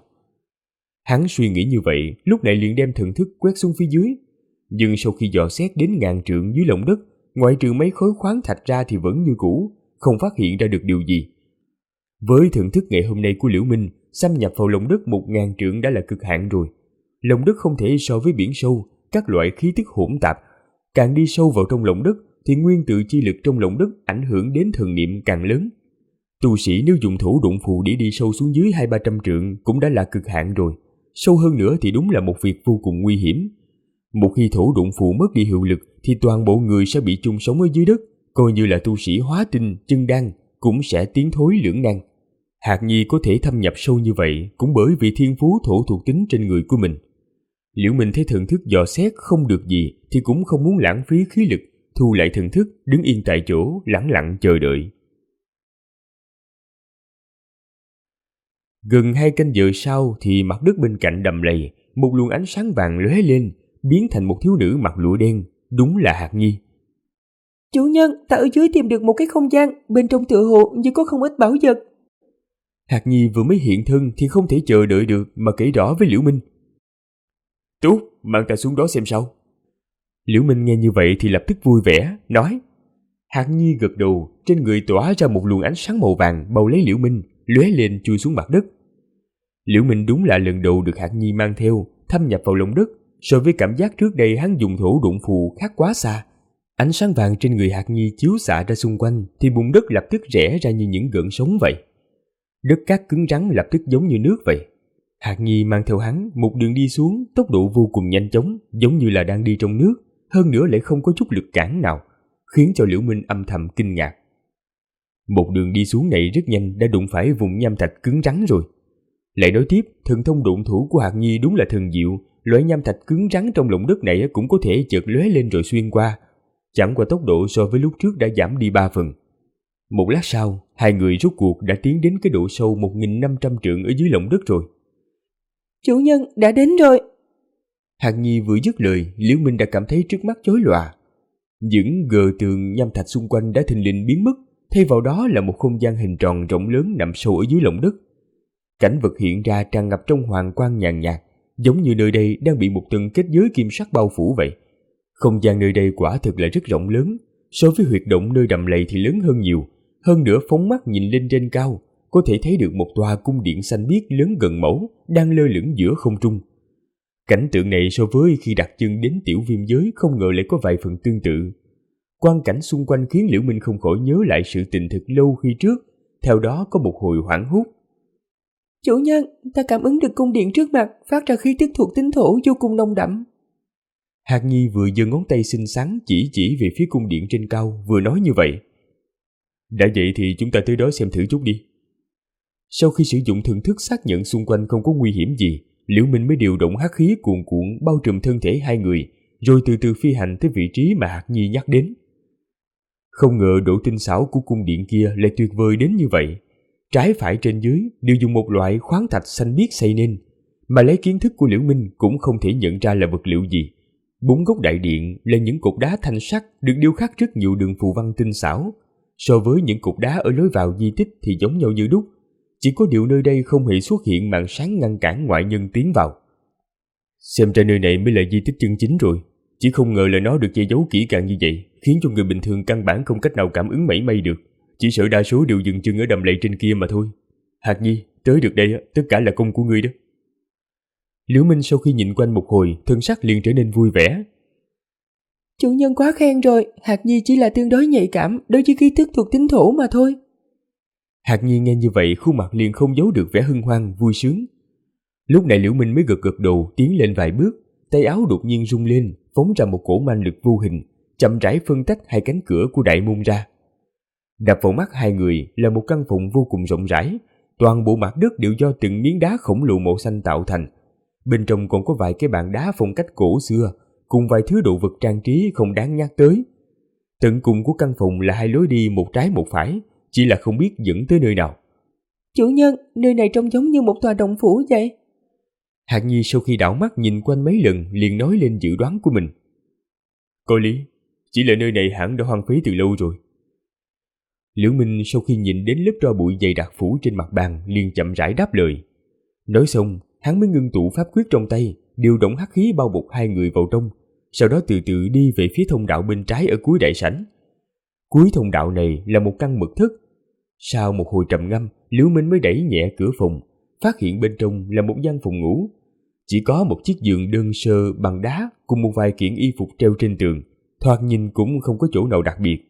Hắn suy nghĩ như vậy, lúc này liền đem thần thức quét xuống phía dưới. Nhưng sau khi dò xét đến ngàn trượng dưới lòng đất, ngoại trừ mấy khối khoáng thạch ra thì vẫn như cũ, không phát hiện ra được điều gì. Với thần thức ngày hôm nay của Liễu Minh, xâm nhập vào lòng đất 1000 trượng đã là cực hạn rồi. Lòng đất không thể so với biển sâu, các loại khí tức hỗn tạp. Càng đi sâu vào trong lòng đất thì nguyên tử chi lực trong lòng đất ảnh hưởng đến thần niệm càng lớn. Tu sĩ nếu dùng thổ độn phù để đi sâu xuống dưới 200-300 trượng cũng đã là cực hạn rồi. Sâu hơn nữa thì đúng là một việc vô cùng nguy hiểm. Một khi thổ độn phù mất đi hiệu lực thì toàn bộ người sẽ bị chôn sống ở dưới đất, coi như là tu sĩ hóa tinh, chân đan cũng sẽ tiến thối lưỡng nan. Hạt Nhi có thể thâm nhập sâu như vậy cũng bởi vì thiên phú thổ thuộc tính trên người của mình. Liễu Minh thấy thần thức dò xét không được gì thì cũng không muốn lãng phí khí lực, thu lại thần thức, đứng yên tại chỗ, lẳng lặng chờ đợi. Gần 2 canh giờ sau thì mặt đất bên cạnh đầm lầy, một luồng ánh sáng vàng lóe lên, biến thành một thiếu nữ mặc lụa đen, đúng là Hạt Nhi. Chủ nhân, ta ở dưới tìm được một cái không gian, bên trong tựa hồ như có không ít bảo vật. Hạt Nhi vừa mới hiện thân thì không thể chờ đợi được mà kể rõ với Liễu Minh. Tốt, mang ta xuống đó xem sao. Liễu Minh nghe như vậy thì lập tức vui vẻ, nói. Hạt Nhi gật đầu, trên người tỏa ra một luồng ánh sáng màu vàng bao lấy Liễu Minh, lóe lên chui xuống mặt đất. Liễu Minh đúng là lần đầu được Hạt Nhi mang theo, thâm nhập vào lòng đất, so với cảm giác trước đây hắn dùng thổ độn phù khác quá xa. Ánh sáng vàng trên người Hạt Nhi chiếu xạ ra xung quanh thì bùn đất lập tức rẽ ra như những gợn sóng vậy. Đất cát cứng rắn lập tức giống như nước vậy. Hạt Nhi mang theo hắn một đường đi xuống, tốc độ vô cùng nhanh chóng, giống như là đang đi trong nước, hơn nữa lại không có chút lực cản nào, khiến cho Liễu Minh âm thầm kinh ngạc. Một đường đi xuống này rất nhanh đã đụng phải vùng nham thạch cứng rắn rồi. Lại nói tiếp, thần thông độn thủ của Hạt Nhi đúng là thần diệu, loại nham thạch cứng rắn trong lòng đất này cũng có thể chợt lóe lên rồi xuyên qua, chẳng qua tốc độ so với lúc trước đã giảm đi 3 phần. Một lát sau, hai người rốt cuộc đã tiến đến cái độ sâu 1.500 trượng ở dưới lòng đất rồi. Chủ nhân, đã đến rồi. Hạt Nhi vừa dứt lời, Liễu Minh đã cảm thấy trước mắt chói lòa. Những gờ tường nham thạch xung quanh đã thình lình biến mất, thay vào đó là một không gian hình tròn rộng lớn nằm sâu ở dưới lòng đất. Cảnh vật hiện ra tràn ngập trong hoàng quang nhàn nhạt, giống như nơi đây đang bị một tầng kết giới kim sắc bao phủ vậy. Không gian nơi đây quả thực là rất rộng lớn, so với huyệt động nơi đầm lầy thì lớn hơn nhiều. Hơn nữa phóng mắt nhìn lên trên cao, có thể thấy được một tòa cung điện xanh biếc lớn gần mẫu đang lơ lửng giữa không trung. Cảnh tượng này so với khi đặt chân đến tiểu viêm giới không ngờ lại có vài phần tương tự. Quang cảnh xung quanh khiến Liễu Minh không khỏi nhớ lại sự tình thực lâu khi trước, theo đó có một hồi hoảng hốt. Chủ nhân, ta cảm ứng được cung điện trước mặt phát ra khí tức thuộc tính thổ vô cùng nồng đậm. Hạt Nhi vừa giơ ngón tay xinh xắn chỉ về phía cung điện trên cao, vừa nói như vậy. Đã vậy thì chúng ta tới đó xem thử chút đi. Sau khi sử dụng thần thức xác nhận xung quanh không có nguy hiểm gì, Liễu Minh mới điều động hắc khí cuồn cuộn bao trùm thân thể hai người, rồi từ từ phi hành tới vị trí mà Hạt Nhi nhắc đến. Không ngờ độ tinh xảo của cung điện kia lại tuyệt vời đến như vậy. Trái phải trên dưới đều dùng một loại khoáng thạch xanh biếc xây nên, mà lấy kiến thức của Liễu Minh cũng không thể nhận ra là vật liệu gì. 4 góc đại điện là những cột đá thanh sắc được điêu khắc rất nhiều đường phù văn tinh xảo. So với những cột đá ở lối vào di tích thì giống nhau như đúc, chỉ có điều nơi đây không hề xuất hiện màn sáng ngăn cản ngoại nhân tiến vào. Xem ra nơi này mới là di tích chân chính rồi, chỉ không ngờ là nó được che giấu kỹ càng như vậy, khiến cho người bình thường căn bản không cách nào cảm ứng mảy may được, chỉ sợ đa số đều dừng chân ở đầm lầy trên kia mà thôi. Hạt Nhi, tới được đây tất cả là công của ngươi đó. Liễu Minh sau khi nhìn quanh một hồi, thân sắc liền trở nên vui vẻ. Chủ nhân quá khen rồi, Hạt Nhi chỉ là tương đối nhạy cảm đối với khí tức thuộc tính thổ mà thôi. Hạt Nhi nghe như vậy, khuôn mặt liền không giấu được vẻ hân hoan, vui sướng. Lúc này Liễu Minh mới gật gật đầu tiến lên vài bước, tay áo đột nhiên rung lên, phóng ra một cổ man lực vô hình, chậm rãi phân tách hai cánh cửa của đại môn ra. Đập vào mắt hai người là một căn phòng vô cùng rộng rãi, toàn bộ mặt đất đều do từng miếng đá khổng lồ màu xanh tạo thành. Bên trong còn có vài cái bàn đá phong cách cổ xưa, cùng vài thứ đồ vật trang trí không đáng nhắc tới. Tận cùng của căn phòng là hai lối đi một trái một phải, chỉ là không biết dẫn tới nơi nào. Chủ nhân, nơi này trông giống như một tòa động phủ vậy. Hạt Nhi sau khi đảo mắt nhìn quanh mấy lần liền nói lên dự đoán của mình. Có lý, chỉ là nơi này hẳn đã hoang phí từ lâu rồi. Liễu Minh sau khi nhìn đến lớp tro bụi dày đặc phủ trên mặt bàn liền chậm rãi đáp lời. Nói xong, hắn mới ngưng tụ pháp quyết trong tay, điều động hắc khí bao bọc hai người vào trong, sau đó từ từ đi về phía thông đạo bên trái ở cuối đại sảnh. Cuối thông đạo này là một căn mật thất. Sau một hồi trầm ngâm, Liễu Minh mới đẩy nhẹ cửa phòng, phát hiện bên trong là một gian phòng ngủ. Chỉ có một chiếc giường đơn sơ bằng đá cùng một vài kiện y phục treo trên tường, thoạt nhìn cũng không có chỗ nào đặc biệt.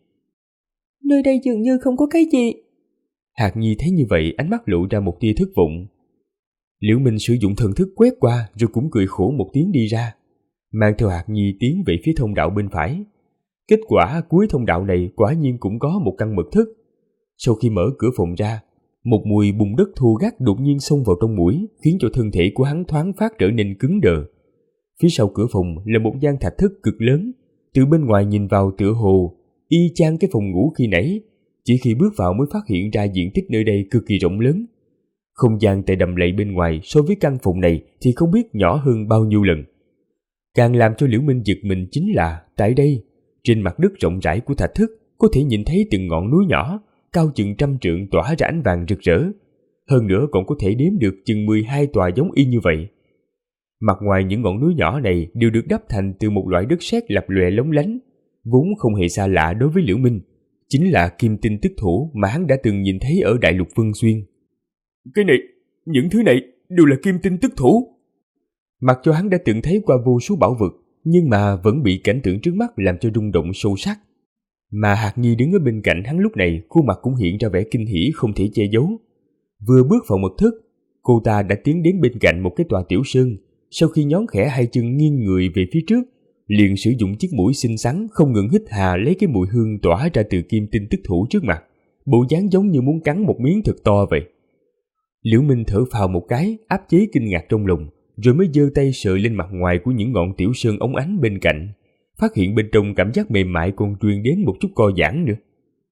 Nơi đây dường như không có cái gì. Hạt Nhi thấy như vậy, ánh mắt lộ ra một tia thất vọng. Liễu Minh sử dụng thần thức quét qua rồi cũng cười khổ một tiếng đi ra, mang theo Hạt Nhi tiến về phía thông đạo bên phải. Kết quả cuối thông đạo này quả nhiên cũng có một căn mật thất. Sau khi mở cửa phòng ra, Một mùi bùn đất thô gắt đột nhiên xông vào trong mũi, khiến cho thân thể của hắn thoáng phát trở nên cứng đờ. Phía sau cửa phòng là một gian thạch thất cực lớn, từ bên ngoài nhìn vào tựa hồ y chang cái phòng ngủ khi nãy, chỉ khi bước vào mới phát hiện ra diện tích nơi đây cực kỳ rộng lớn. Không gian tại đầm lầy bên ngoài so với căn phòng này thì không biết nhỏ hơn bao nhiêu lần. Càng làm cho Liễu Minh giật mình chính là tại đây, trên mặt đất rộng rãi của thạch thất có thể nhìn thấy từng ngọn núi nhỏ, cao chừng 100 trượng tỏa ra ánh vàng rực rỡ. Hơn nữa còn có thể đếm được chừng 12 tòa giống y như vậy. Mặt ngoài những ngọn núi nhỏ này đều được đắp thành từ một loại đất sét lập lòe lóng lánh, vốn không hề xa lạ đối với Liễu Minh, chính là kim tinh tức thủ mà hắn đã từng nhìn thấy ở Đại Lục Vân Xuyên. Cái này, những thứ này đều là kim tinh tức thủ. Mặc cho hắn đã từng thấy qua vô số bảo vật, nhưng mà vẫn bị cảnh tượng trước mắt làm cho rung động sâu sắc. Mà Hạc Nhi đứng ở bên cạnh hắn lúc này, khuôn mặt cũng hiện ra vẻ kinh hỉ không thể che giấu. Vừa bước vào mật thất, cô ta đã tiến đến bên cạnh một cái tòa tiểu sơn, sau khi nhón khẽ hai chân nghiêng người về phía trước, liền sử dụng chiếc mũi xinh xắn không ngừng hít hà lấy cái mùi hương tỏa ra từ kim tinh tức thủ trước mặt, bộ dáng giống như muốn cắn một miếng thật to vậy. Liễu Minh thở phào một cái, áp chế kinh ngạc trong lòng, rồi mới giơ tay sờ lên mặt ngoài của những ngọn tiểu sơn óng ánh bên cạnh, phát hiện bên trong cảm giác mềm mại còn truyền đến một chút co giãn nữa.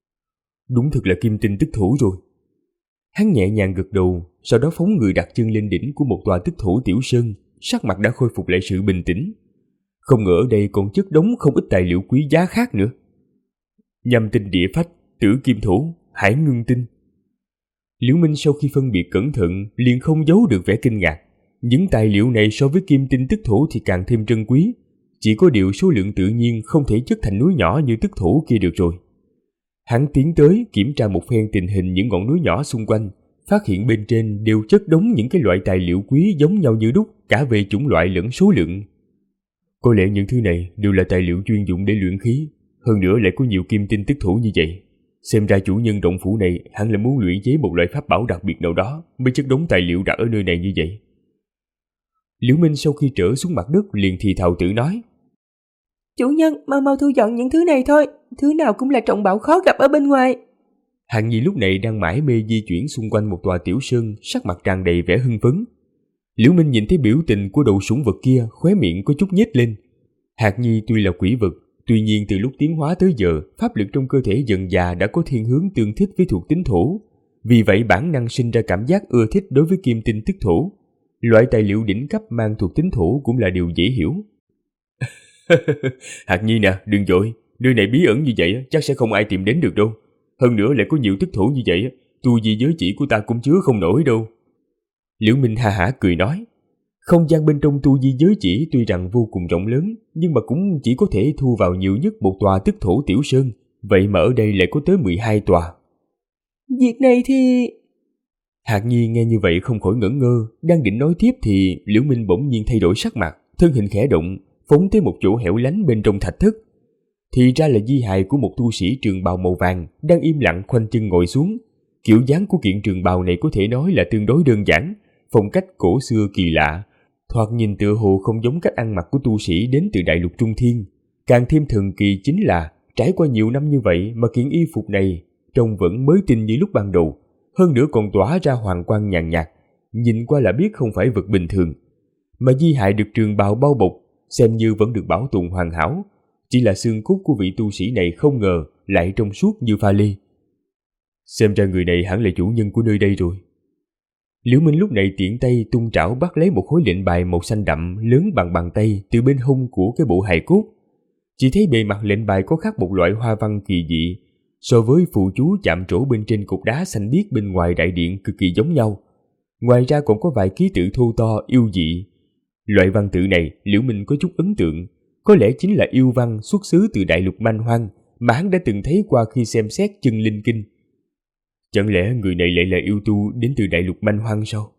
Đúng thật là kim tinh tức thủ rồi. Hắn nhẹ nhàng gật đầu, sau đó phóng người đặt chân lên đỉnh của một tòa tức thủ tiểu sơn, sắc mặt đã khôi phục lại sự bình tĩnh. Không ngờ ở đây còn chất đống không ít tài liệu quý giá khác nữa. Nhâm tinh địa phách, tử kim thủ, hải ngưng tinh. Liễu Minh sau khi phân biệt cẩn thận liền không giấu được vẻ kinh ngạc. Những tài liệu này so với kim tinh tức thủ thì càng thêm trân quý, chỉ có điều số lượng tự nhiên không thể chất thành núi nhỏ như tức thủ kia được rồi. Hắn tiến tới kiểm tra một phen tình hình những ngọn núi nhỏ xung quanh, phát hiện bên trên đều chất đống những cái loại tài liệu quý giống nhau như đúc, cả về chủng loại lẫn số lượng. Có lẽ những thứ này đều là tài liệu chuyên dụng để luyện khí, hơn nữa lại có nhiều kim tinh tức thủ như vậy. Xem ra chủ nhân động phủ này hẳn là muốn luyện chế một loại pháp bảo đặc biệt nào đó mới chất đống tài liệu đặt ở nơi này như vậy. Liễu Minh sau khi trở xuống mặt đất liền thì thào tự nói: Chủ nhân, mau thu dọn những thứ này thôi, thứ nào cũng là trọng bảo khó gặp ở bên ngoài. Hạng Nhi lúc này đang mải mê di chuyển xung quanh một tòa tiểu sơn, sắc mặt tràn đầy vẻ hưng phấn. Liễu Minh nhìn thấy biểu tình của đầu sủng vật kia, khóe miệng có chút nhếch lên. Hạng Nhi tuy là quỷ vật, tuy nhiên từ lúc tiến hóa tới giờ, pháp lực trong cơ thể dần dà đã có thiên hướng tương thích với thuộc tính thổ, vì vậy bản năng sinh ra cảm giác ưa thích đối với kim tinh tức thổ. Loại tài liệu đỉnh cấp mang thuộc tính thổ cũng là điều dễ hiểu. Hạc Nhi nè, đừng vội, nơi này bí ẩn như vậy chắc sẽ không ai tìm đến được đâu. Hơn nữa lại có nhiều tức thổ như vậy, tu vi giới chỉ của ta cũng chứa không nổi đâu. Liễu Minh ha hả cười nói, không gian bên trong tu vi giới chỉ tuy rằng vô cùng rộng lớn, nhưng mà cũng chỉ có thể thu vào nhiều nhất một tòa tức thổ tiểu sơn, vậy mà ở đây lại có tới 12 tòa. Việc này thì... Hạc Nhi nghe như vậy không khỏi ngẩn ngơ, đang định nói tiếp thì Liễu Minh bỗng nhiên thay đổi sắc mặt, thân hình khẽ động, phóng tới một chỗ hẻo lánh bên trong thạch thất. Thì ra là di hài của một tu sĩ trường bào màu vàng đang im lặng khoanh chân ngồi xuống. Kiểu dáng của kiện trường bào này có thể nói là tương đối đơn giản, phong cách cổ xưa kỳ lạ, thoạt nhìn tựa hồ không giống cách ăn mặc của tu sĩ đến từ đại lục Trung Thiên. Càng thêm thần kỳ chính là trải qua nhiều năm như vậy mà kiện y phục này trông vẫn mới tinh như lúc ban đầu, hơn nữa còn tỏa ra hoàng quang nhàn nhạt, nhìn qua là biết không phải vật bình thường. Mà di hài được trường bào bao bọc xem như vẫn được bảo tồn hoàn hảo, chỉ là xương cốt của vị tu sĩ này không ngờ lại trong suốt như pha lê. Xem ra người này hẳn là chủ nhân của nơi đây rồi. Liễu Minh lúc này tiện tay tung trảo bắt lấy một khối lệnh bài màu xanh đậm lớn bằng bàn tay từ bên hông của cái bộ hài cốt. Chỉ thấy bề mặt lệnh bài có khắc một loại hoa văn kỳ dị, so với phù chú chạm trổ bên trên cột đá xanh biếc bên ngoài đại điện cực kỳ giống nhau. Ngoài ra còn có vài ký tự thô to yêu dị. Loại văn tự này Liễu Minh có chút ấn tượng, có lẽ chính là yêu văn xuất xứ từ đại lục Manh Hoang mà hắn đã từng thấy qua khi xem xét chân linh kinh. Chẳng lẽ người này lại là yêu tu đến từ đại lục Manh Hoang sao?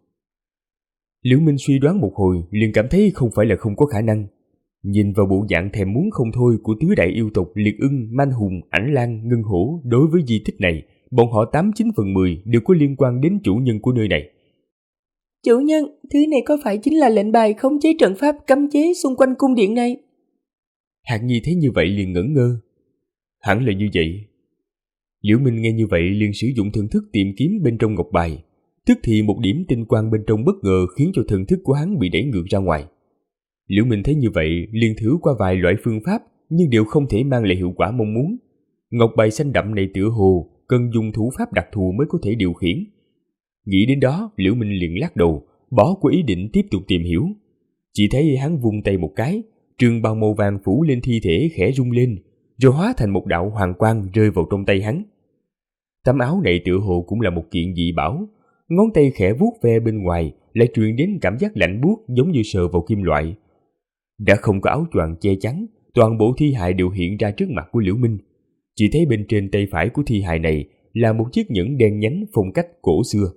Liễu Minh suy đoán một hồi liền cảm thấy không phải là không có khả năng. Nhìn vào bộ dạng thèm muốn không thôi của tứ đại yêu tộc Liệt Ưng, Manh Hùng, Ảnh Lang, Ngân Hổ đối với di tích này, bọn họ 89 phần 10 đều có liên quan đến chủ nhân của nơi này. Chủ nhân, thứ này có phải chính là lệnh bài khống chế trận pháp cấm chế xung quanh cung điện này? Hạng Nhi thấy như vậy liền ngẩn ngơ. Hẳn là như vậy. Liễu Minh nghe như vậy liền sử dụng thần thức tìm kiếm bên trong ngọc bài. Tức thì một điểm tinh quang bên trong bất ngờ khiến cho thần thức của hắn bị đẩy ngược ra ngoài. Liễu Minh thấy như vậy liền thử qua vài loại phương pháp nhưng đều không thể mang lại hiệu quả mong muốn. Ngọc bài xanh đậm này tựa hồ cần dùng thủ pháp đặc thù mới có thể điều khiển. Nghĩ đến đó, Liễu Minh liền lắc đầu, bỏ qua ý định tiếp tục tìm hiểu. Chỉ thấy hắn vung tay một cái, trường bào màu vàng phủ lên thi thể khẽ rung lên, rồi hóa thành một đạo hoàng quang rơi vào trong tay hắn. Tấm áo này tựa hồ cũng là một kiện dị bảo, ngón tay khẽ vuốt ve bên ngoài lại truyền đến cảm giác lạnh buốt giống như sờ vào kim loại. Đã không có áo choàng che chắn, toàn bộ thi hài đều hiện ra trước mặt của Liễu Minh. Chỉ thấy bên trên tay phải của thi hài này là một chiếc nhẫn đen nhánh phong cách cổ xưa.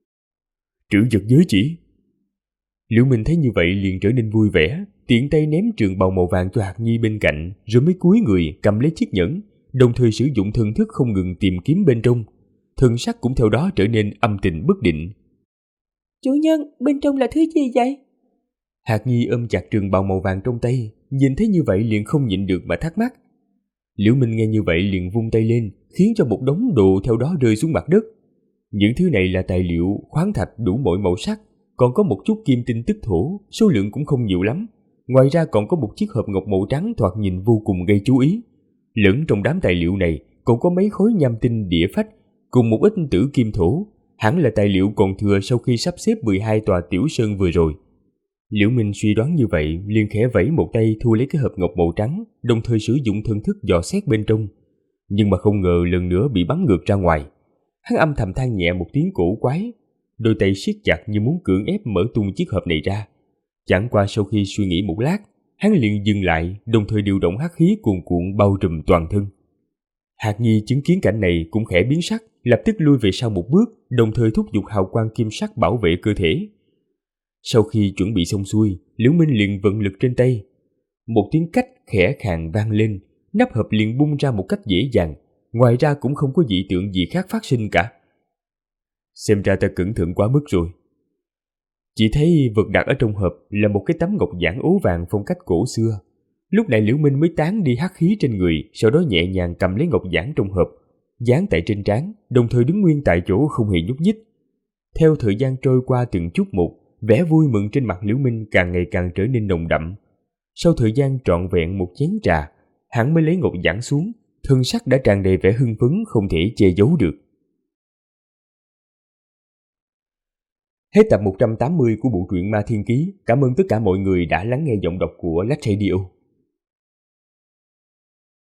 Trữ vật giới chỉ. Liễu Minh thấy như vậy liền trở nên vui vẻ, tiện tay ném trường bào màu vàng cho Hạc Nhi bên cạnh, rồi mới cúi người cầm lấy chiếc nhẫn, đồng thời sử dụng thần thức không ngừng tìm kiếm bên trong. Thần sắc cũng theo đó trở nên âm tình bất định. Chủ nhân, bên trong là thứ gì vậy? Hạc Nhi ôm chặt trường bào màu vàng trong tay, nhìn thấy như vậy liền không nhịn được mà thắc mắc. Liễu Minh nghe như vậy liền vung tay lên, khiến cho một đống đồ theo đó rơi xuống mặt đất. Những thứ này là tài liệu, khoáng thạch đủ mọi màu sắc, còn có một chút kim tinh tức thổ, số lượng cũng không nhiều lắm. Ngoài ra còn có một chiếc hộp ngọc màu trắng thoạt nhìn vô cùng gây chú ý. Lẫn trong đám tài liệu này còn có mấy khối nham tinh địa phách, cùng một ít tử kim thổ, hẳn là tài liệu còn thừa sau khi sắp xếp 12 tòa tiểu sơn vừa rồi. Liễu Minh suy đoán như vậy, liền khẽ vẫy một tay thu lấy cái hộp ngọc màu trắng, đồng thời sử dụng thần thức dò xét bên trong. Nhưng mà không ngờ lần nữa bị bắn ngược ra ngoài. Hắn âm thầm than nhẹ một tiếng cổ quái, đôi tay siết chặt như muốn cưỡng ép mở tung chiếc hộp này ra. Chẳng qua sau khi suy nghĩ một lát, hắn liền dừng lại, đồng thời điều động hắc khí cuồn cuộn bao trùm toàn thân. Hạc Nhi chứng kiến cảnh này cũng khẽ biến sắc, lập tức lui về sau một bước, đồng thời thúc giục hào quang kim sắc bảo vệ cơ thể. Sau khi chuẩn bị xong xuôi, Liễu Minh liền vận lực trên tay. Một tiếng cách khẽ khàng vang lên, nắp hộp liền bung ra một cách dễ dàng, ngoài ra cũng không có dị tượng gì khác phát sinh cả. Xem ra ta cẩn thận quá mức rồi. Chỉ thấy vật đặt ở trong hộp là một cái tấm ngọc giản ố vàng phong cách cổ xưa. Lúc này Liễu Minh mới tán đi hắc khí trên người, sau đó nhẹ nhàng cầm lấy ngọc giản trong hộp, dán tại trên trán, đồng thời đứng nguyên tại chỗ không hề nhúc nhích. Theo thời gian trôi qua từng chút một, vẻ vui mừng trên mặt Liễu Minh càng ngày càng trở nên nồng đậm. Sau thời gian trọn vẹn một chén trà, hắn mới lấy ngọc giản xuống, thân sắc đã tràn đầy vẻ hưng phấn không thể che giấu được. Hết tập 180 của bộ truyện Ma Thiên Ký. Cảm ơn tất cả mọi người đã lắng nghe giọng đọc của Lách Radio.